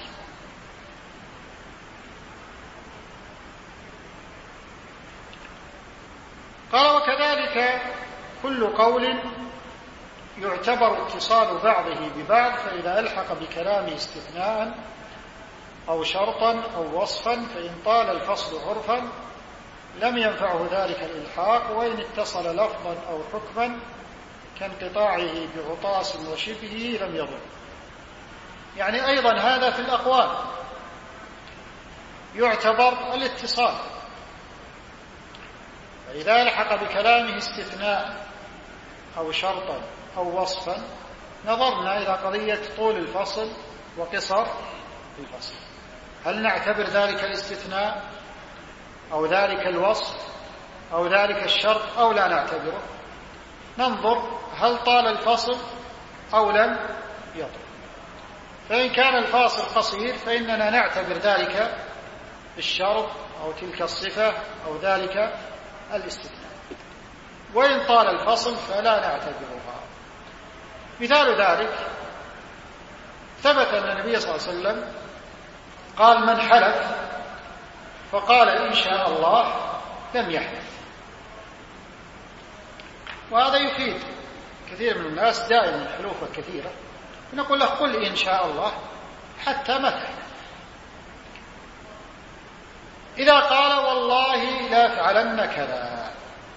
قال: وكذلك كل قول يعتبر اتصال بعضه ببعض، فإذا ألحق بكلامه استثناء أو شرطا أو وصفا فإن طال الفصل عرفا لم ينفعه ذلك الإلحاق، وإن اتصل لفظا أو حكما كانقطاعه بعطاس وشبهه لم يضر. يعني أيضا هذا في الأقوال يعتبر الاتصال، فإذا ألحق بكلامه استثناء أو شرطا أو وصفا نظرنا إلى قضية طول الفصل وقصر الفصل، هل نعتبر ذلك الاستثناء أو ذلك الوصف أو ذلك الشرط أو لا نعتبره؟ ننظر هل طال الفصل أو لم يطل. فإن كان الفاصل قصير فإننا نعتبر ذلك الشرط أو تلك الصفة أو ذلك الاستثناء، وإن طال الفصل فلا نعتبرها. مثال ذلك ثبت أن النبي صلى الله عليه وسلم قال: من حلف فقال إن شاء الله لم يحلف. وهذا يفيد كثير من الناس دائما حلوفه كثيرة، نقول له قل إن شاء الله حتى متى. إذا قال والله لا أفعلن كذا،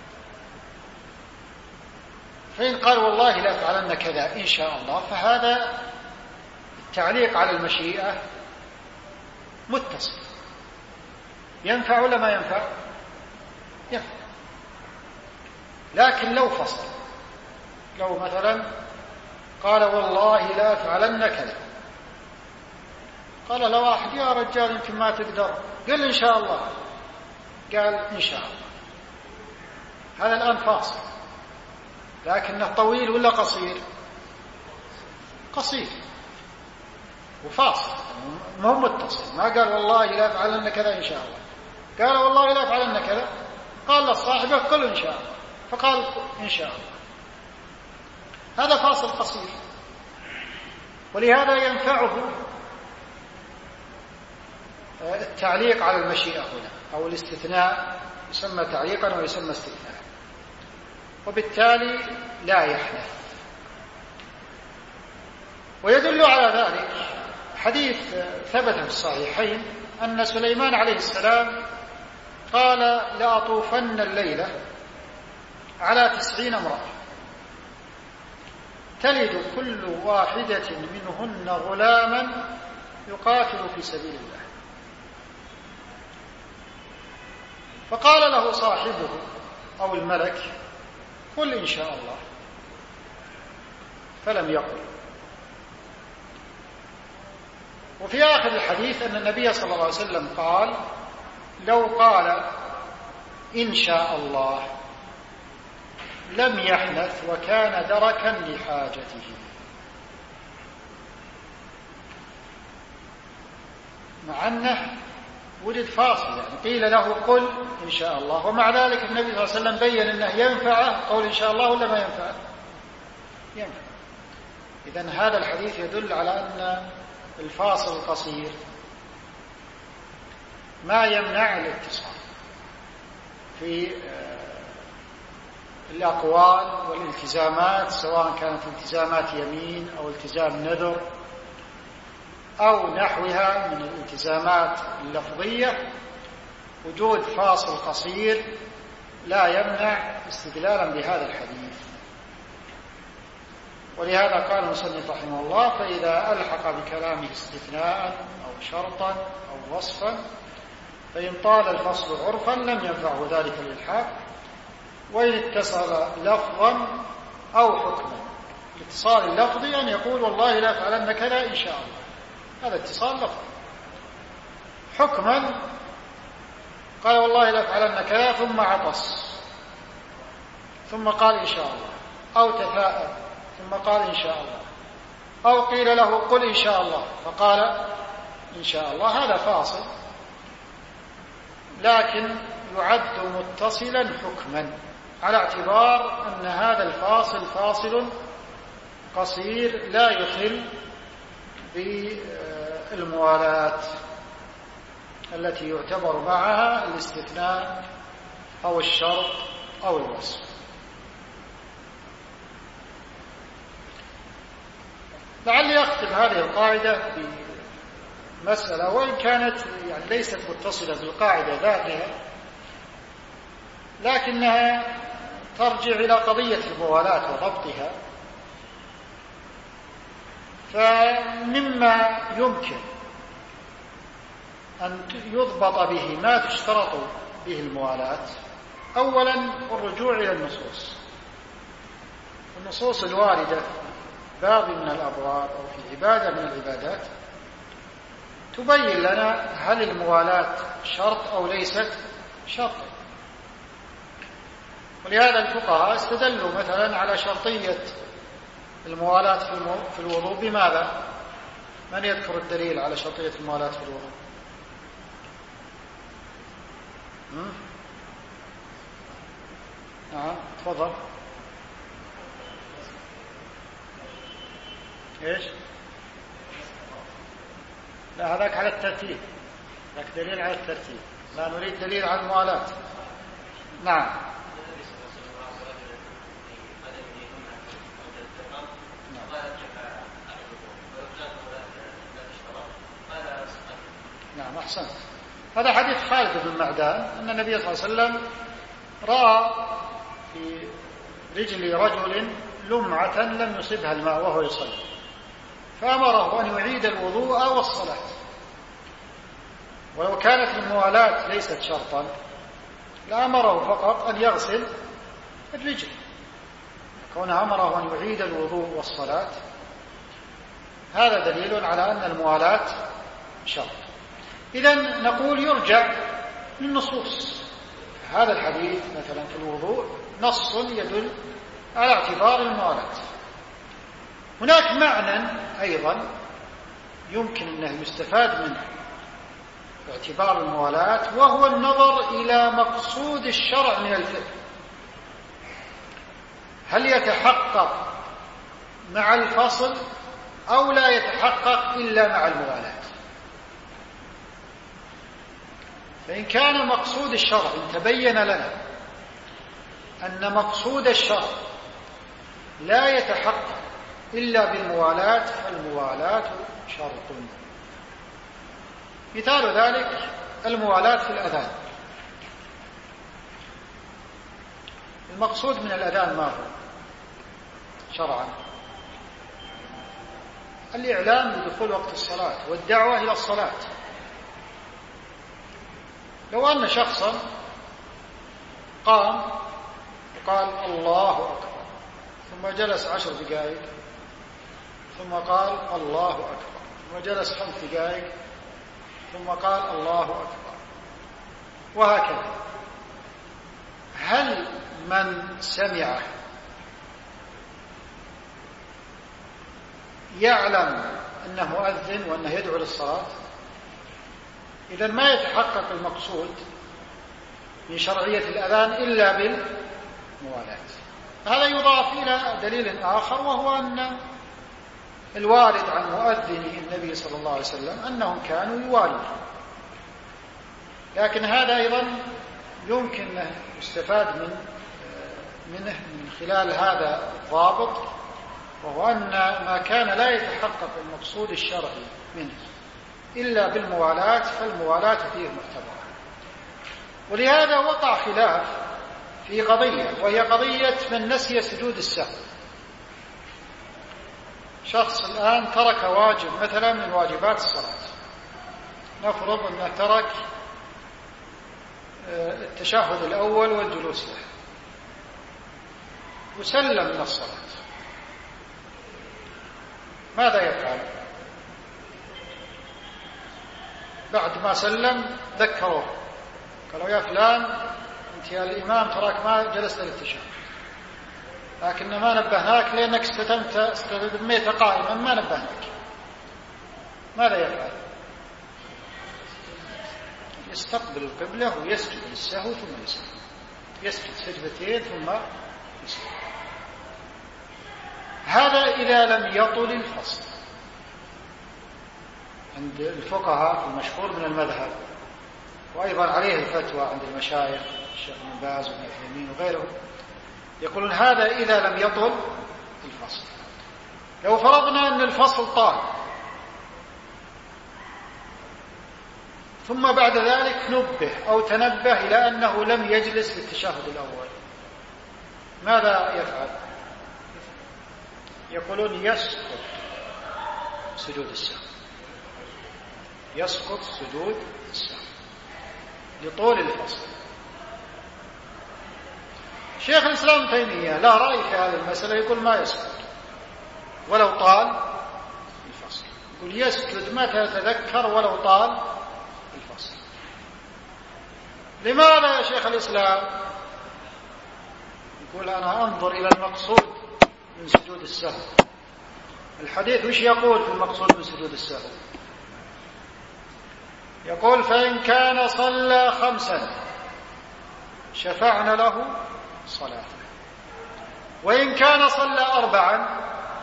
فإن قال والله لا أفعلن كذا إن شاء الله، فهذا التعليق على المشيئة متصل، ينفع ولا ما ينفع؟ ينفع. لكن لو فصل، لو مثلا قال والله لا أفعلن كذا، قال له واحد يا رجال يمكن ما تقدر، قل إن شاء الله، قال إن شاء الله، هذا الآن فاصل، لكنه طويل ولا قصير؟ قصير وفاصل، ما هو متصل. ما قال والله لا أفعلن كذا إن شاء الله، قال والله لا أفعلن كذا، قال لصاحبه قل إن شاء الله، فقال إن شاء الله، هذا فاصل قصير. ولهذا ينفعه التعليق على المشيئة هنا، أو الاستثناء، يسمى تعليقا ويسمى استثناء، وبالتالي لا يحنث. ويدل على ذلك حديث ثبت في الصحيحين أن سليمان عليه السلام قال لأطوفن الليلة على 90 امرأة تلد كل واحدة منهن غلاما يقاتل في سبيل الله. فقال له صاحبه أو الملك قل إن شاء الله، فلم يقل. وفي آخر الحديث أن النبي صلى الله عليه وسلم قال لو قال إن شاء الله لم يحنث وكان دركا لحاجته. مع أنه وجد فاصل، يعني قيل له قل إن شاء الله، ومع ذلك النبي صلى الله عليه وسلم بين أنه ينفعه قول إن شاء الله ولا ما ينفعه؟ ينفع. إذن هذا الحديث يدل على أن الفاصل القصير ما يمنع الاتصال في الأقوال والالتزامات، سواء كانت التزامات يمين أو التزام نذر أو نحوها من الالتزامات اللفظية. وجود فاصل قصير لا يمنع استدلالا بهذا الحديث. ولهذا قال المصنف رحمه الله فإذا ألحق بكلامه استثناء أو شرطا أو وصفا فإن طال الفصل عرفا لم ينفعه ذلك الإلحاق، وإن اتصل لفظا أو حكما. الاتصال اللفظي أن يقول والله لا أفعلن كذا إن شاء الله، هذا اتصال لفظي. حكما قال والله لا أفعلن كذا ثم عطس ثم قال إن شاء الله، أو تثاءب ثم قال إن شاء الله، أو قيل له قل إن شاء الله فقال إن شاء الله، هذا فاصل لكن يعد متصلا حكما على اعتبار أن هذا الفاصل فاصل قصير لا يخل بالموالاة التي يعتبر معها الاستثناء أو الشرط أو الوصف. لعلي أختم هذه القاعدة بمسألة وإن كانت يعني ليست متصلة بالقاعدة ذاتها، لكنها ترجع إلى قضية الموالاة وضبطها. فمما يمكن أن يضبط به ما تشترط به الموالاة أولا الرجوع إلى النصوص الواردة في باب من الأبواب أو في عبادة من العبادات تبين لنا هل الموالاة شرط أو ليست شرطا. ولهذا الفقهاء استدلوا مثلا على شرطية الموالاة في الوضوء بماذا؟ من يذكر الدليل على شرطية الموالاة في الوضوء؟ نعم تفضل. ايش؟ لا هذاك على الترتيب، ذاك دليل على الترتيب، لا نريد دليل على الموالاة. نعم أحسنت. هذا حديث خالد بن معدان أن النبي صلى الله عليه وسلم رأى في رجل رجل لمعة لم يصبها الماء وهو يصلي، فأمره أن يعيد الوضوء والصلاة. ولو كانت الموالاة ليست شرطا لأمره فقط أن يغسل الرجل، كونه أمره أن يعيد الوضوء والصلاة هذا دليل على أن الموالاة شرط. إذن نقول يرجع للنصوص. هذا الحديث مثلا في الوضوء نص يدل على اعتبار الموالاة. هناك معنى أيضا يمكن أنه يستفاد منه باعتبار الموالاة، وهو النظر إلى مقصود الشرع من الفعل. هل يتحقق مع الفصل أو لا يتحقق إلا مع الموالاة؟ فإن كان مقصود الشرع تبين لنا أن مقصود الشرع لا يتحقق إلا بالموالاة فالموالاة شرط. مثال ذلك الموالاة في الأذان. المقصود من الأذان ما هو شرعا؟ الإعلام بدخول وقت الصلاة والدعوة إلى الصلاة. لو أن شخصا قام وقال الله أكبر ثم جلس 10 دقائق ثم قال الله أكبر ثم جلس 5 دقائق ثم قال الله أكبر وهكذا، هل من سمعه يعلم أنه مؤذن وأنه يدعو للصلاة؟ إذن ما يتحقق المقصود من شرعية الأذان إلا بالموالاة. هذا يضاف إلى دليل آخر، وهو أن الوارد عن مؤذني النبي صلى الله عليه وسلم أنهم كانوا يوالون. لكن هذا أيضا يمكن أن يستفاد منه من خلال هذا الضابط، وهو أن ما كان لا يتحقق المقصود الشرعي منه إلا بالموالاة فالموالاة فيه معتبرة. ولهذا وقع خلاف في قضية، وهي قضية من نسي سجود السهو. شخص الآن ترك واجب مثلا من واجبات الصلاة، نفرض أنه ترك التشهد الأول والجلوس له وسلم من الصلاة، ماذا يفعل؟ بعد ما سلم ذكروه قالوا يا فلان أنت يا الإمام تراك ما جلست للتشهد، لكن ما نبهناك لأنك استدميت قائما ما نبهناك، ماذا يفعل؟ يستقبل القبلة ويسجد للسهو ثم يسلم، يسجد سجدتين ثم يسلم. هذا إذا لم يطل الفصل. عند الفقهاء المشهور من المذهب، وأيضا عليه الفتوى عند المشايخ الشيخ ابن باز وابن عثيمين وغيرهم، يقولون هذا إذا لم يطل الفصل. لو فرضنا أن الفصل طال ثم بعد ذلك نبه أو تنبه إلى أنه لم يجلس للتشهد الأول، ماذا يفعل؟ يقولون يسقط سجود السهو، يسقط سجود السهو لطول الفصل. شيخ الإسلام ابن تيمية لا رأي في هذه المسألة، يقول ما يسقط ولو طال الفصل، يقول يسجد متى تذكر ولو طال الفصل. لماذا يا شيخ الإسلام؟ يقول أنا أنظر إلى المقصود من سجود السهو. الحديث وش يقول في المقصود من سجود السهو؟ يقول فإن كان صلى 5 شفعنا له صلاته، وإن كان صلى 4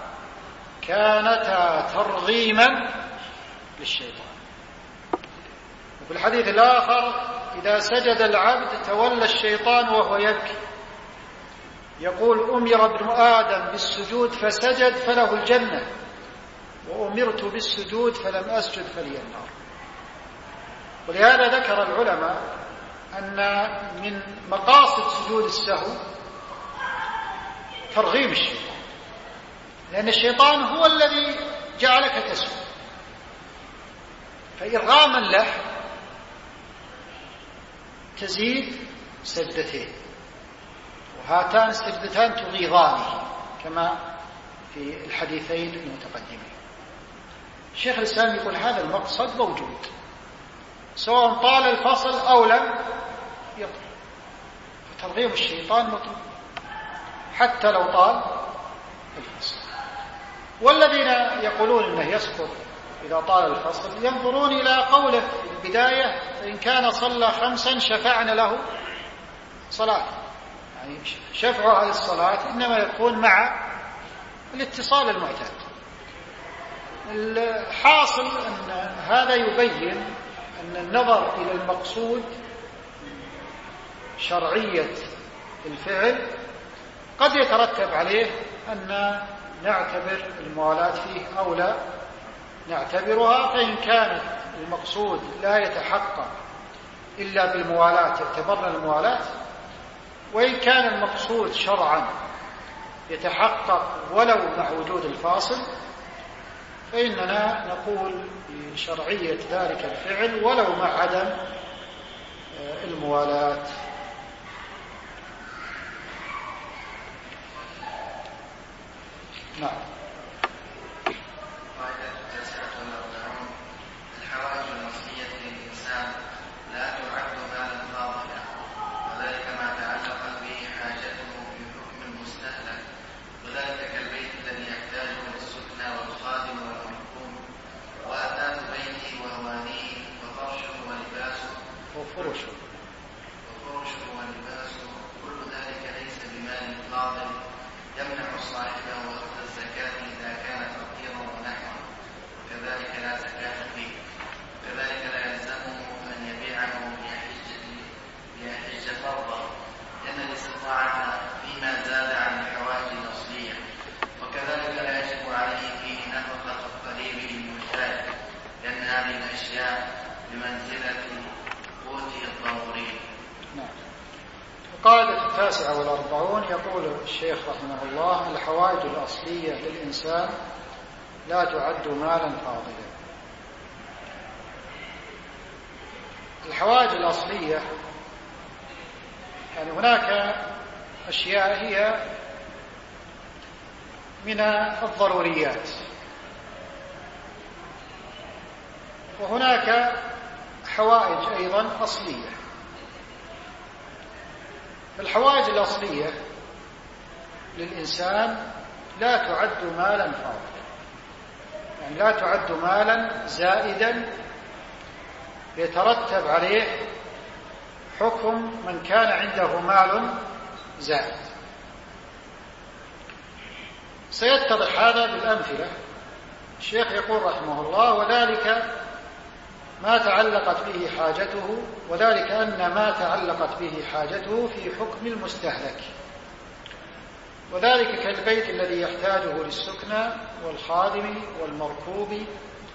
كانتا ترغيما للشيطان. وفي الحديث الآخر إذا سجد العبد تولى الشيطان وهو يبكي، يقول أمر ابن آدم بالسجود فسجد فله الجنة، وأمرت بالسجود فلم أسجد فلي النار. ولهذا ذكر العلماء أن من مقاصد سجود السهو ترغيب الشيطان، لأن الشيطان هو الذي جعلك تسجد، فإرغاما له تزيد سجدتين، وهاتان السجدتان تغيظانه كما في الحديثين المتقدمين. شيخ الإسلام يقول هذا المقصد موجود سواء طال الفصل أو لم يطل، فترغيب الشيطان مطلوب حتى لو طال الفصل. والذين يقولون انه يسقط اذا طال الفصل ينظرون الى قوله في البدايه: فان كان صلى 5 شفعنا له صلاه. يعني شفع هذه الصلاه انما يكون مع الاتصال المعتاد. الحاصل ان هذا يبين ان النظر الى المقصود شرعيه الفعل قد يترتب عليه أن نعتبر الموالاة فيه أو لا نعتبرها. فإن كانت المقصود لا يتحقق إلا بالموالاة اعتبرنا الموالاة، وإن كان المقصود شرعا يتحقق ولو مع وجود الفاصل فإننا نقول بشرعية ذلك الفعل ولو مع عدم الموالاة. نعم. قاعدة 49: الحوائج النصية للإنسان لا تعد مالا فاضلا، وذلك ما تعلقت به حاجته في حكم المستهلك، وذلك كالبيت الذي يحتاجه للسكنى والخادم والمحكوم، وأثاث بيته وأوانيه وفرشه ولباسه ولباسه، كل ذلك ليس بمال فاضل يمنع صاحبه أخذ الزكاة إذا كان فقيرا ونحوه، وكذلك لا زكاة فيه، وكذلك لا يلزمه أن يبيعه ليحج فرضا، لأن الاستطاعة فيما زاد عن الحوائج الأصلية، وكذلك لا يجب عليه فيه نفقة القريب للمحتاج، لأن هذه الأشياء بمنزلة قوت الضروري. القاعدة 49 يقول الشيخ رحمه الله: الحوائج الأصلية للإنسان لا تعد مالا فاضلا. الحوائج الأصلية يعني هناك أشياء هي من الضروريات، وهناك حوائج أيضا أصلية. الحوائج الأصلية للإنسان لا تعد مالا فاضلا، يعني لا تعد مالا زائدا يترتب عليه حكم من كان عنده مال زائد. سيتضح هذا بالأمثلة. الشيخ يقول رحمه الله: وذلك ما تعلقت به حاجته، وذلك أن ما تعلقت به حاجته في حكم المستهلك، وذلك كالبيت الذي يحتاجه للسكنى والخادم والمركوب،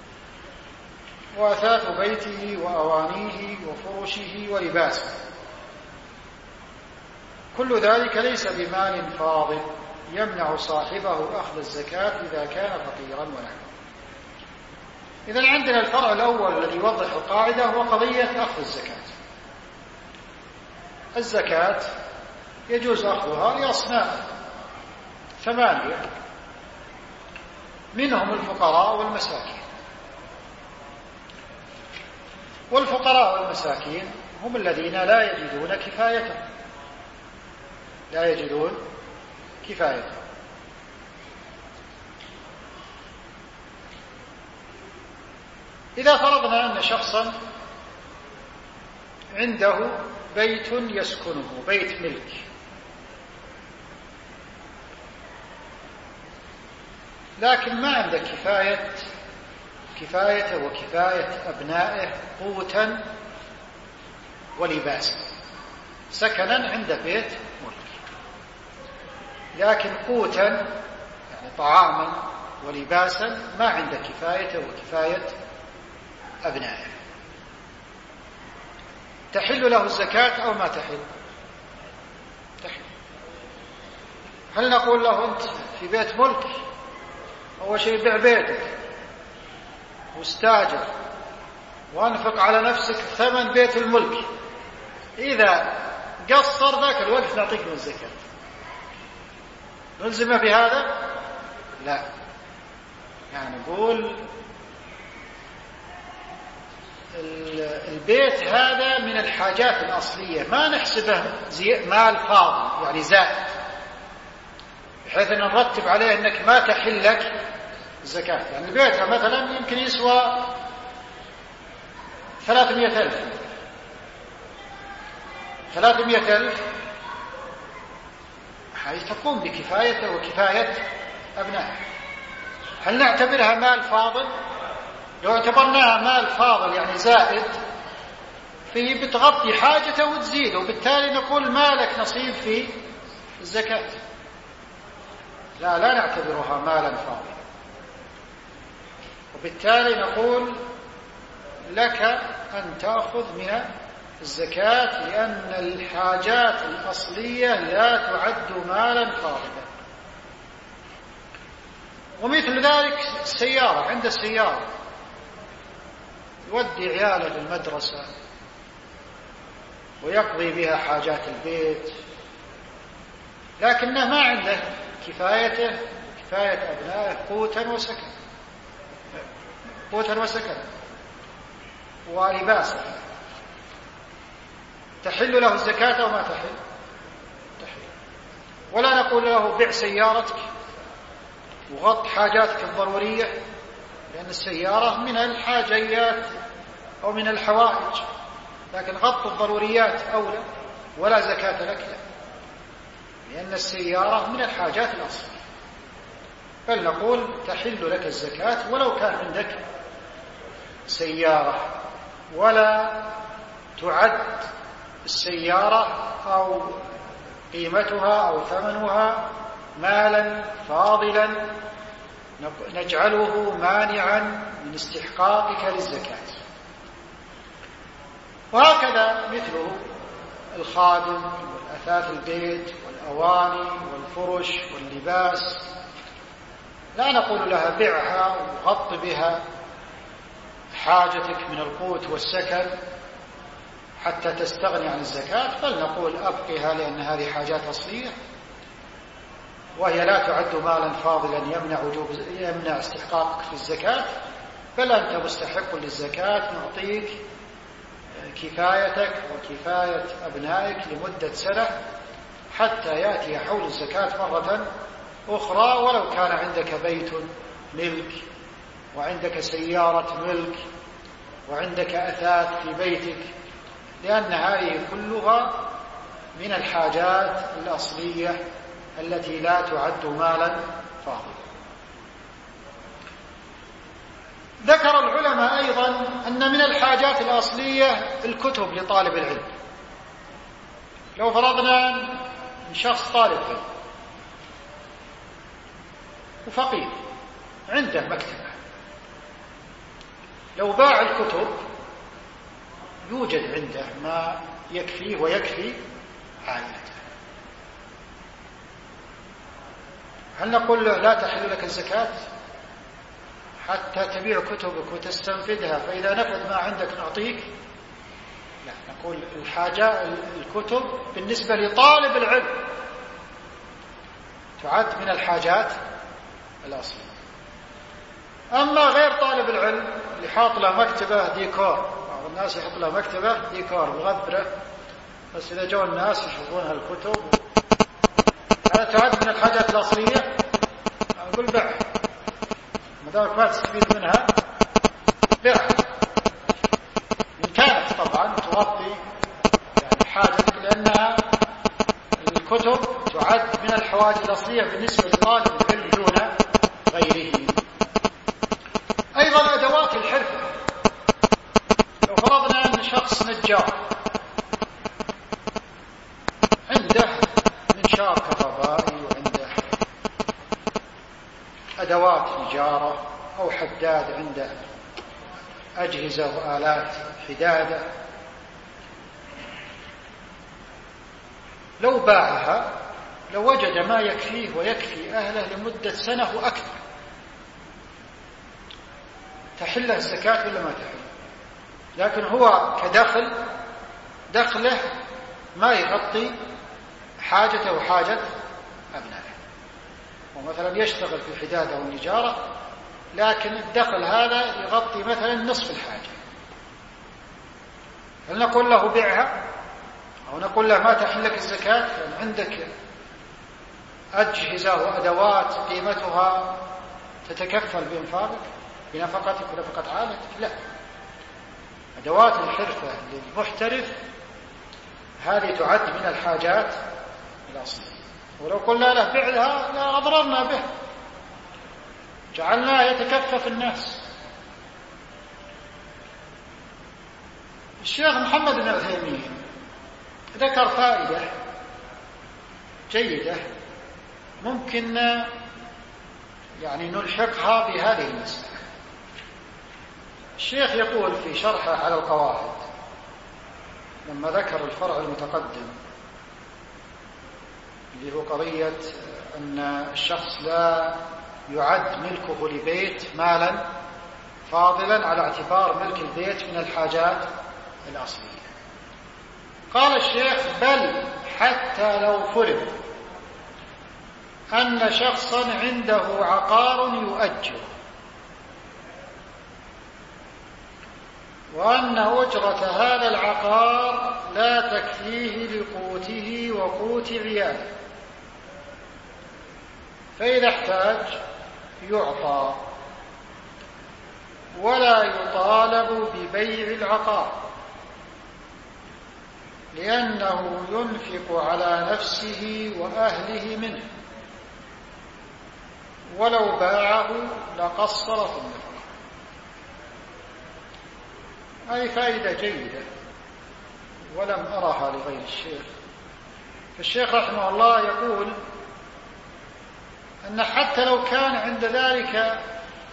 وأثاث بيته وأوانيه وفرشه ولباسه، كل ذلك ليس بمال فاضل يمنع صاحبه أخذ الزكاة إذا كان فقيرا ونحوه. إذن عندنا الفرع الأول الذي يوضح القاعدة هو قضية أخذ الزكاة. الزكاة يجوز أخذها لأصناف 8، منهم الفقراء والمساكين. والفقراء والمساكين هم الذين لا يجدون كفايتهم. إذا فرضنا أن شخصا عنده بيت يسكنه، بيت ملك، لكن ما عنده كفايته وكفاية أبنائه قوتا ولباسا، سكنا عند بيت ملك، لكن قوتا يعني طعاما ولباسا ما عنده كفايته وكفاية أبنائه. تحل له الزكاة أو ما تحل؟ تحل. هل نقول له أنت في بيت ملك أول شيء بيع بيتك واستاجر وأنفق على نفسك ثمن بيت الملك، إذا قصر ذاك الوقت نعطيك من الزكاة، نلزمه بهذا؟ لا، يعني نقول البيت هذا من الحاجات الأصلية، ما نحسبه مال فاضي يعني زائد، بحيث أن نرتب عليه أنك ما تحل لك الزكاة. يعني البيت مثلا يمكن يسوى 300,000 هذه تقوم بكفايته وكفاية أبنائه. هل نعتبرها مال فاضل؟ لو اعتبرناها مال فاضل يعني زائد، فيه بتغطي حاجته وتزيد، وبالتالي نقول ما لك نصيب في الزكاة. لا نعتبرها مالا فاضلا، وبالتالي نقول لك أن تأخذ من الزكاة، لأن الحاجات الأصلية لا تعد مالا فاضلا. ومثل ذلك السيارة، عند السيارة يودي عياله للمدرسة ويقضي بها حاجات البيت، لكنه ما عنده كفايته كفاية أبنائه قوتا وسكنا ولباسا. تحل له الزكاة أو ما تحل؟ تحل. ولا نقول له بيع سيارتك وغط حاجاتك الضرورية، لأن السيارة من الحاجيات أو من الحوائج، لكن غط الضروريات أولى، ولا زكاة لك، لأن السيارة من الحاجات الأصلية. بل نقول تحل لك الزكاة ولو كان عندك سيارة، ولا تعد السيارة أو قيمتها أو ثمنها مالا فاضلا نجعله مانعا من استحقاقك للزكاة. وهكذا مثله الخادم والأثاث البيت والأواني والفرش واللباس، لا نقول لها بيعها وغط بها حاجتك من القوت والسكن حتى تستغني عن الزكاة، بل نقول أبقها، لأن هذه حاجات أصلية وهي لا تعد مالا فاضلا يمنع استحقاقك في الزكاة، بل أنت مستحق للزكاة، نعطيك كفايتك وكفاية أبنائك لمدة سنة حتى يأتي حول الزكاة مرة أخرى، ولو كان عندك بيت ملك وعندك سيارة ملك وعندك أثاث في بيتك، لأن هذه كلها من الحاجات الأصلية التي لا تعد مالا فاضلا. ذكر العلماء أيضا أن من الحاجات الأصلية الكتب لطالب العلم. لو فرضنا أن شخص طالب علم وفقير عنده مكتبة، لو باع الكتب يوجد عنده ما يكفيه ويكفي عائلته، هل نقول له لا تحل لك الزكاة حتى تبيع كتبك وتستنفذها، فإذا نفذ ما عندك نعطيك؟ لا، نقول الكتب بالنسبة لطالب العلم تعد من الحاجات الأصلية. أما غير طالب العلم اللي حاط له مكتبة ديكور، بعض الناس يحط له مكتبة ديكور مغبرة، بس إذا جو الناس يشوفونها الكتب، هذا تعد من الحاجات الأصلية. أقول بيعها، ما دامك ما تستفيد منها بيعها، إن كانت طبعا تغطي يعني حاجتك، لأنها الكتب تعد من الحوائج الأصلية بالنسبة لطالب العلم دون غيره. أيضا أدوات الحرفة، لو فرضنا أن شخص نجار عنده منشار كهربائي وعنده أدوات نجارة، أو حداد عنده أجهزة وآلات حدادة، لو باعها لو وجد ما يكفيه ويكفي أهله لمدة سنة وأكثر، تحل الزكاة ولا ما تحل؟ لكن هو دخله ما يغطي حاجته وحاجة أبنائه. ومثلا يشتغل في الحداد أو النجارة، لكن الدخل هذا يغطي مثلا نصف الحاجة، هل نقول له بيعها أو نقول له ما تحل لك الزكاة لأن عندك أجهزة وأدوات قيمتها تتكفل بإنفاقك بنفقتك ونفقة عائلتك؟ لا، أدوات الحرفة للمحترف هذه تعد من الحاجات الأصلية. ولو قلنا له بيعها لا أضررنا به، جعلناه يتكفف الناس. الشيخ محمد بن عثيمين ذكر فائدة جيدة ممكن يعني نلحقها بهذه المسألة. الشيخ يقول في شرحه على القواعد لما ذكر الفرع المتقدم اللي هو قضية أن الشخص لا يعد ملكه لبيت مالا فاضلا على اعتبار ملك البيت من الحاجات الأصلية، قال الشيخ بل حتى لو فرض أن شخصا عنده عقار يؤجر وأن أجرة هذا العقار لا تكفيه لقوته وقوت عياله، فإذا احتاج يعطى ولا يطالب ببيع العقار لأنه ينفق على نفسه وأهله منه، ولو باعه لقصر في النفقة. هذه فائدة جيدة ولم أرها لغير الشيخ. فالشيخ رحمه الله يقول أن حتى لو كان عند ذلك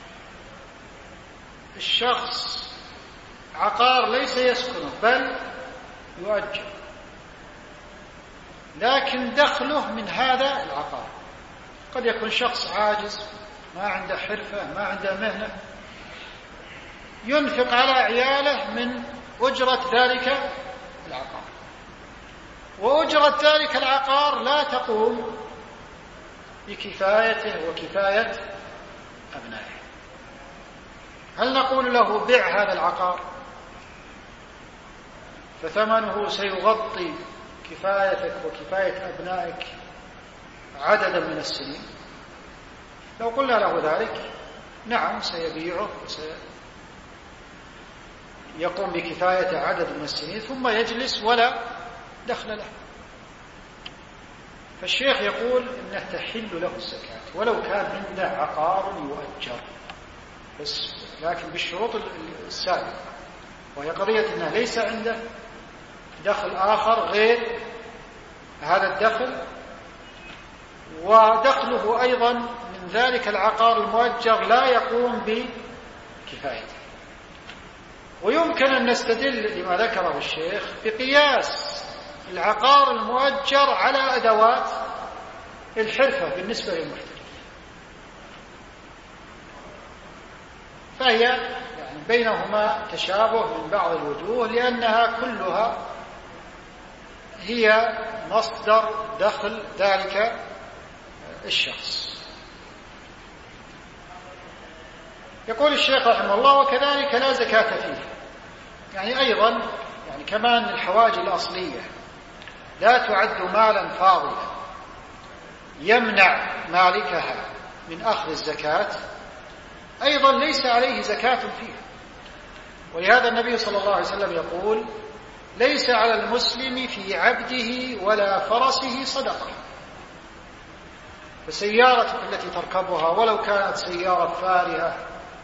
الشخص عقار ليس يسكنه بل يؤجر، لكن دخله من هذا العقار، قد يكون شخص عاجز ما عنده حرفة ما عنده مهنة ينفق على عياله من أجرة ذلك العقار، وأجرة ذلك العقار لا تقوم بكفايته وكفاية أبنائه. هل نقول له بيع هذا العقار فثمنه سيغطي كفايتك وكفاية أبنائك عددا من السنين؟ لو قلنا له ذلك نعم سيبيعه وسيقوم بكفاية عدد من السنين ثم يجلس ولا دخل له. فالشيخ يقول إنه تحل له الزكاة ولو كان عنده عقار يؤجر، بس لكن بالشروط السابقة، وهي قضية أنه ليس عنده دخل آخر غير هذا الدخل، ودخله أيضا من ذلك العقار المؤجر لا يقوم بكفايته. ويمكن أن نستدل لما ذكره الشيخ بقياس العقار المؤجر على أدوات الحرفة بالنسبة للمحترف، فهي يعني بينهما تشابه من بعض الوجوه لأنها كلها هي مصدر دخل ذلك الشخص. يقول الشيخ رحمه الله وكذلك لا زكاة فيه، يعني أيضا يعني كمان الحواجز الأصلية لا تعد مالا فاضلا يمنع مالكها من أخذ الزكاة، أيضا ليس عليه زكاة فيها. ولهذا النبي صلى الله عليه وسلم يقول ليس على المسلم في عبده ولا فرسه صدقة. فسيارتك التي تركبها ولو كانت سيارة فارهة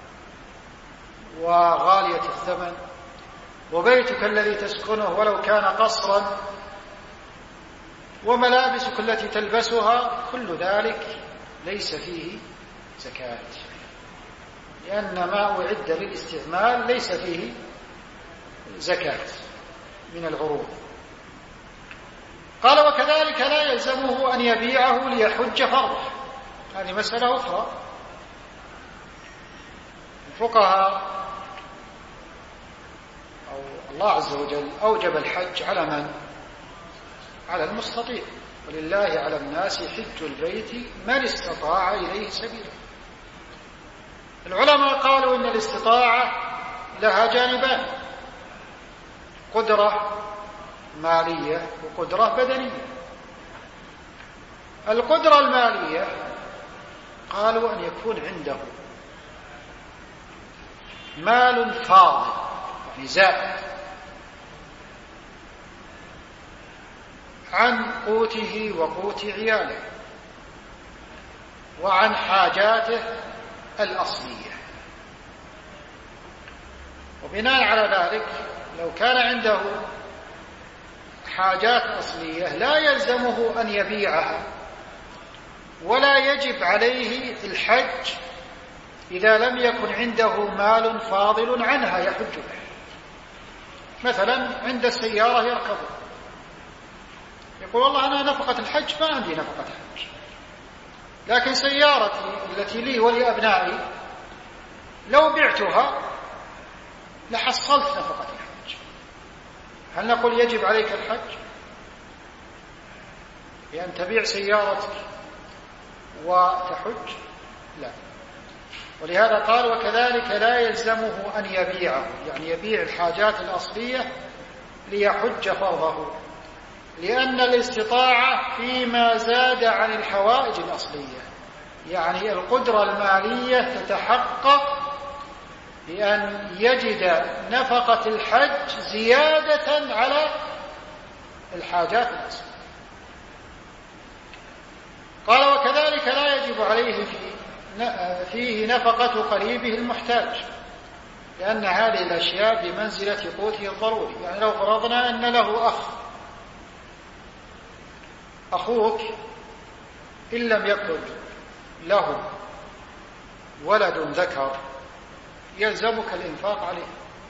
وغالية الثمن، وبيتك الذي تسكنه ولو كان قصرا، وملابسك التي تلبسها، كل ذلك ليس فيه زكاة، لأن ما أعد للاستعمال ليس فيه زكاة من العروض. قال وكذلك لا يلزمه أن يبيعه ليحج فرضه. هذه مسألة أخرى. الفقهاء أو الله عز وجل أوجب الحج على من؟ على المستطيع، ولله على الناس حج البيت من استطاع إليه سبيلا. العلماء قالوا إن الاستطاعة لها جانبان: قدرة مالية وقدرة بدنية. القدرة المالية قالوا أن يكون عنده مال فاضل، يعني زائد عن قوته وقوت عياله وعن حاجاته الأصلية. وبناء على ذلك لو كان عنده حاجات أصلية لا يلزمه أن يبيعها، ولا يجب عليه الحج إذا لم يكن عنده مال فاضل عنها يحج به. مثلا عند السيارة يركبها، يقول والله أنا نفقة الحج ما عندي نفقة حج، لكن سيارتي التي لي ولأبنائي لو بعتها لحصلت نفقة الحج. هل نقول يجب عليك الحج بأن تبيع سيارتك وتحج؟ لا. ولهذا قال وكذلك لا يلزمه أن يبيعه، يعني يبيع الحاجات الأصلية ليحج فرضه، لأن الاستطاعة فيما زاد عن الحوائج الأصلية، يعني القدرة المالية تتحقق بأن يجد نفقة الحج زيادة على الحاجات الأصلية. قال وكذلك لا يجب عليه فيه نفقة قريبه المحتاج، لأن هذه الأشياء بمنزلة قوته الضروري. يعني لو فرضنا أن له أخوك إن لم يكن له ولد ذكر يلزمك الإنفاق عليه،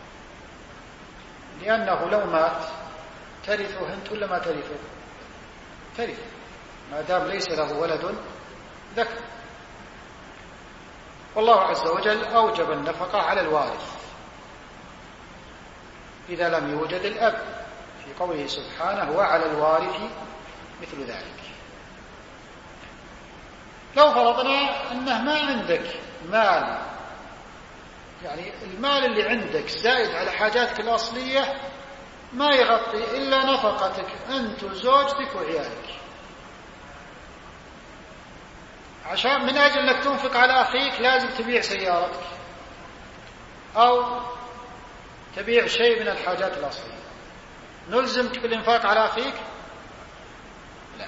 لأنه لو مات ترثه أنت ولا ما ترثه؟ ترث ما دام ليس له ولد ذكر. والله عز وجل أوجب النفقة على الوارث إذا لم يوجد الأب، في قوله سبحانه وعلى الوارث مثل ذلك. لو فرضنا أنه ما عندك مال، يعني المال اللي عندك زائد على حاجاتك الأصلية ما يغطي إلا نفقتك أنت وزوجتك وعيالك، عشان من أجل أنك تنفق على أخيك لازم تبيع سيارتك أو تبيع شيء من الحاجات الأصلية، نلزمك بالإنفاق على أخيك؟ لا،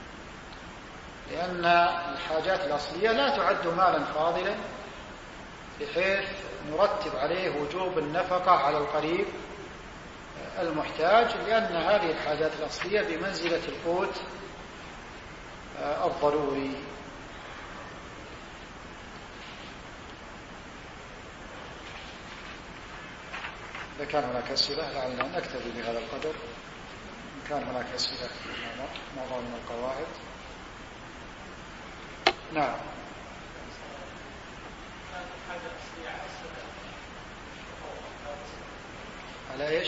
لأن الحاجات الأصلية لا تعد مالا فاضلا بحيث نرتب عليه وجوب النفقة على القريب المحتاج، لأن هذه الحاجات الأصلية بمنزلة القوت الضروري. إذا كان هناك أسئلة لعلنا نكتفي بهذا القدر. إن كان هناك أسئلة موضوع من القواعد. نعم. على إيش؟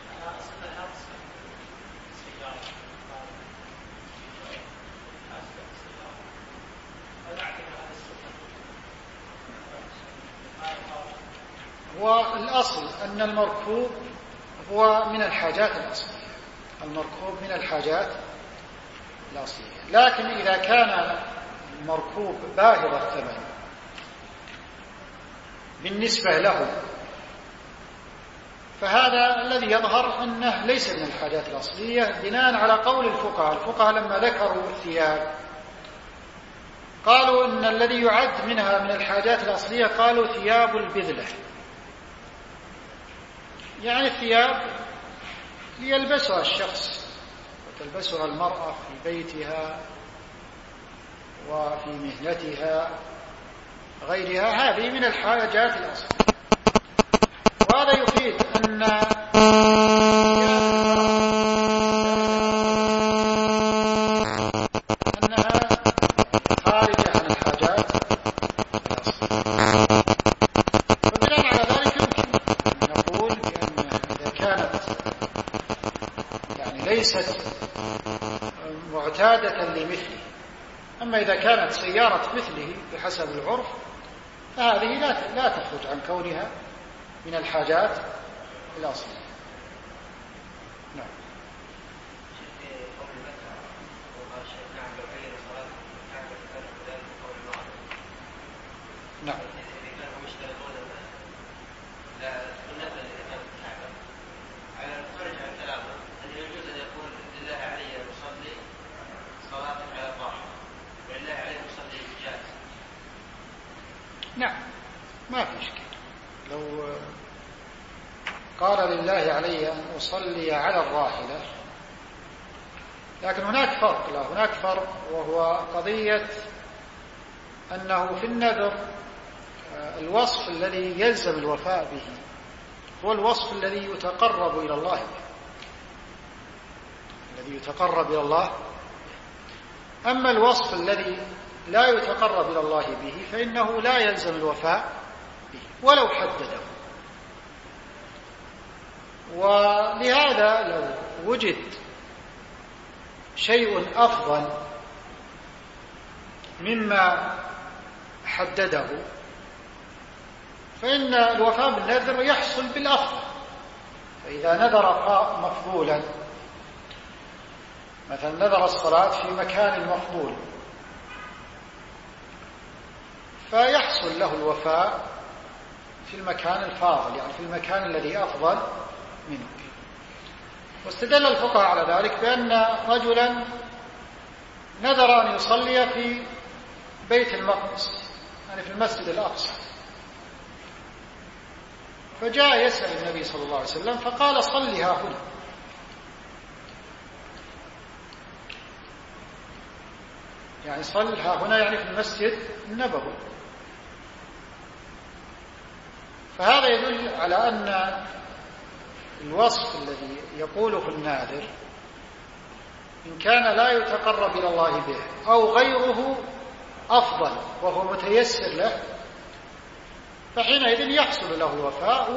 والأصل أن المركوب هو من الحاجات الأصلية، المركوب من الحاجات الأصلية، لكن إذا كان المركوب باهظ الثمن بالنسبة له فهذا الذي يظهر أنه ليس من الحاجات الأصلية بناء على قول الفقهاء لما ذكروا الثياب قالوا إن الذي يعد منها من الحاجات الأصلية قالوا ثياب البذلة، يعني الثياب يلبسها الشخص وتلبسها المرأة في بيتها وفي مهنتها غيرها، هذه من الحاجات الأصلية. وهذا يفيد أن لمثله. أما إذا كانت سيارة مثله بحسب العرف فهذه لا تخرج عن كونها من الحاجات الأصلية. نعم. نعم. نعم ما في إشكال لو قال لله علي أن أصلي على الراحلة، لكن هناك فرق وهو قضية أنه في النذر الوصف الذي يلزم الوفاء به هو الوصف الذي يتقرب إلى الله به. أما الوصف الذي لا يتقرب إلى الله به فإنه لا يلزم الوفاء به ولو حدده. ولهذا لو وجد شيء أفضل مما حدده فإن الوفاء بالنذر يحصل بالأفضل. فإذا نذر مفضولا، مثلا نذر الصلاة في مكان مفضول، فيحصل له الوفاء في المكان الفاضل، يعني في المكان الذي أفضل منه. واستدل الفقهاء على ذلك بأن رجلا نذر أن يصلي في بيت المقدس، يعني في المسجد الأقصى، فجاء يسأل النبي صلى الله عليه وسلم فقال صلها هنا. يعني صلها هنا يعني في المسجد النبوي. فهذا يدل على أن الوصف الذي يقوله الناذر إن كان لا يتقرب إلى الله به أو غيره أفضل وهو متيسر له فحينئذ يحصل له الوفاء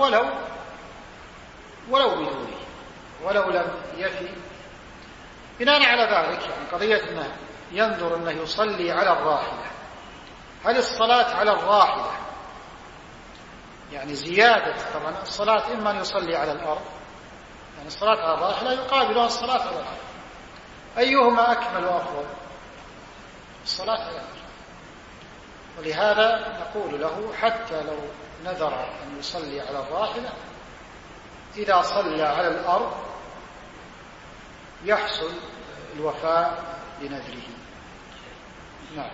ولو بدونه، ولو لم يفي. بناء على ذلك يعني قضية أنه ينظر أنه يصلي على الراحلة، هل الصلاة على الراحلة يعني زيادة؟ طبعا الصلاة إما أن يصلي على الأرض، يعني الصلاة على الراحلة يقابلها الصلاة على الأرض، أيهما أكمل وأفضل؟ الصلاة على الأرض. ولهذا نقول له حتى لو نذر أن يصلي على الراحلة إذا صلى على الأرض يحصل الوفاء بنذره. نعم.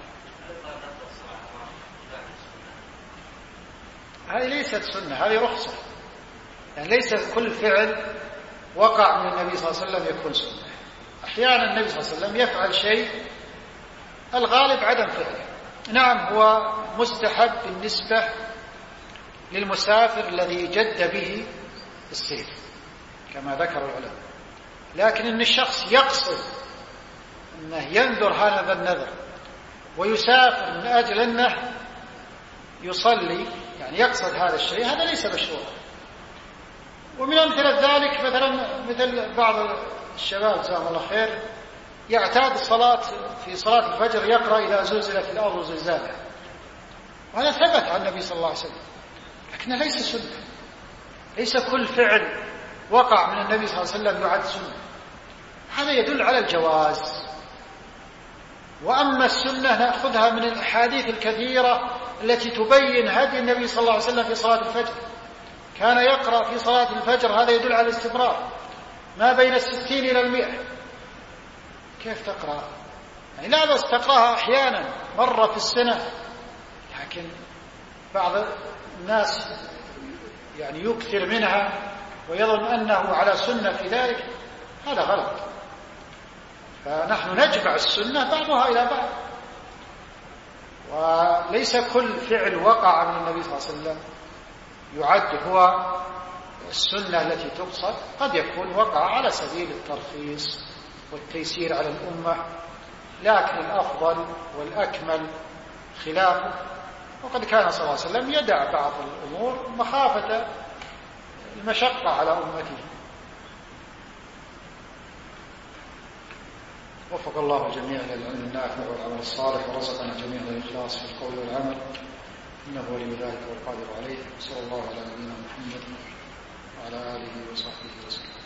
هذه ليست سنة، هذه رخصة، يعني ليس كل فعل وقع من النبي صلى الله عليه وسلم يكون سنة. أحيانا النبي صلى الله عليه وسلم يفعل شيء الغالب عدم فعله. نعم هو مستحب بالنسبة للمسافر الذي جد به السير كما ذكر العلماء، لكن إن الشخص يقصد أنه ينذر هذا النذر ويسافر من أجل أنه يصلي، يعني يقصد هذا الشيء، هذا ليس مشروع. ومن أمثلة ذلك مثل بعض الشباب جزاهم الله خير يعتاد الصلاة في صلاة الفجر يقرأ إذا زلزلت الأرض زلزالها، وهذا ثبت عن النبي صلى الله عليه وسلم، لكنه ليس سنة. ليس كل فعل وقع من النبي صلى الله عليه وسلم يعد سنة، هذا يدل على الجواز. وأما السنة نأخذها من الأحاديث الكثيرة التي تبين هدي النبي صلى الله عليه وسلم في صلاة الفجر. كان يقرأ في صلاة الفجر، هذا يدل على الاستمرار ما بين 60 إلى 100. كيف تقرأ؟ يعني لا بس تقرأها أحيانا مرة في السنة، لكن بعض الناس يعني يكثر منها ويظن أنه على سنة في ذلك، هذا غلط. فنحن نجمع السنة بعضها إلى بعض، وليس كل فعل وقع من النبي صلى الله عليه وسلم يعد هو السنة التي تقصد. قد يكون وقع على سبيل الترخيص والتيسير على الأمة، لكن الأفضل والأكمل خلافه. وقد كان صلى الله عليه وسلم يدع بعض الأمور مخافة المشقة على أمته. وفق الله الجميع إلى العلم النافع والعمل الصالح، ورزقنا جميعا الإخلاص في القول والعمل، إنه ولي ذلك والقادر عليه. صلى الله على نبينا محمد وعلى آله وصحبه وسلم.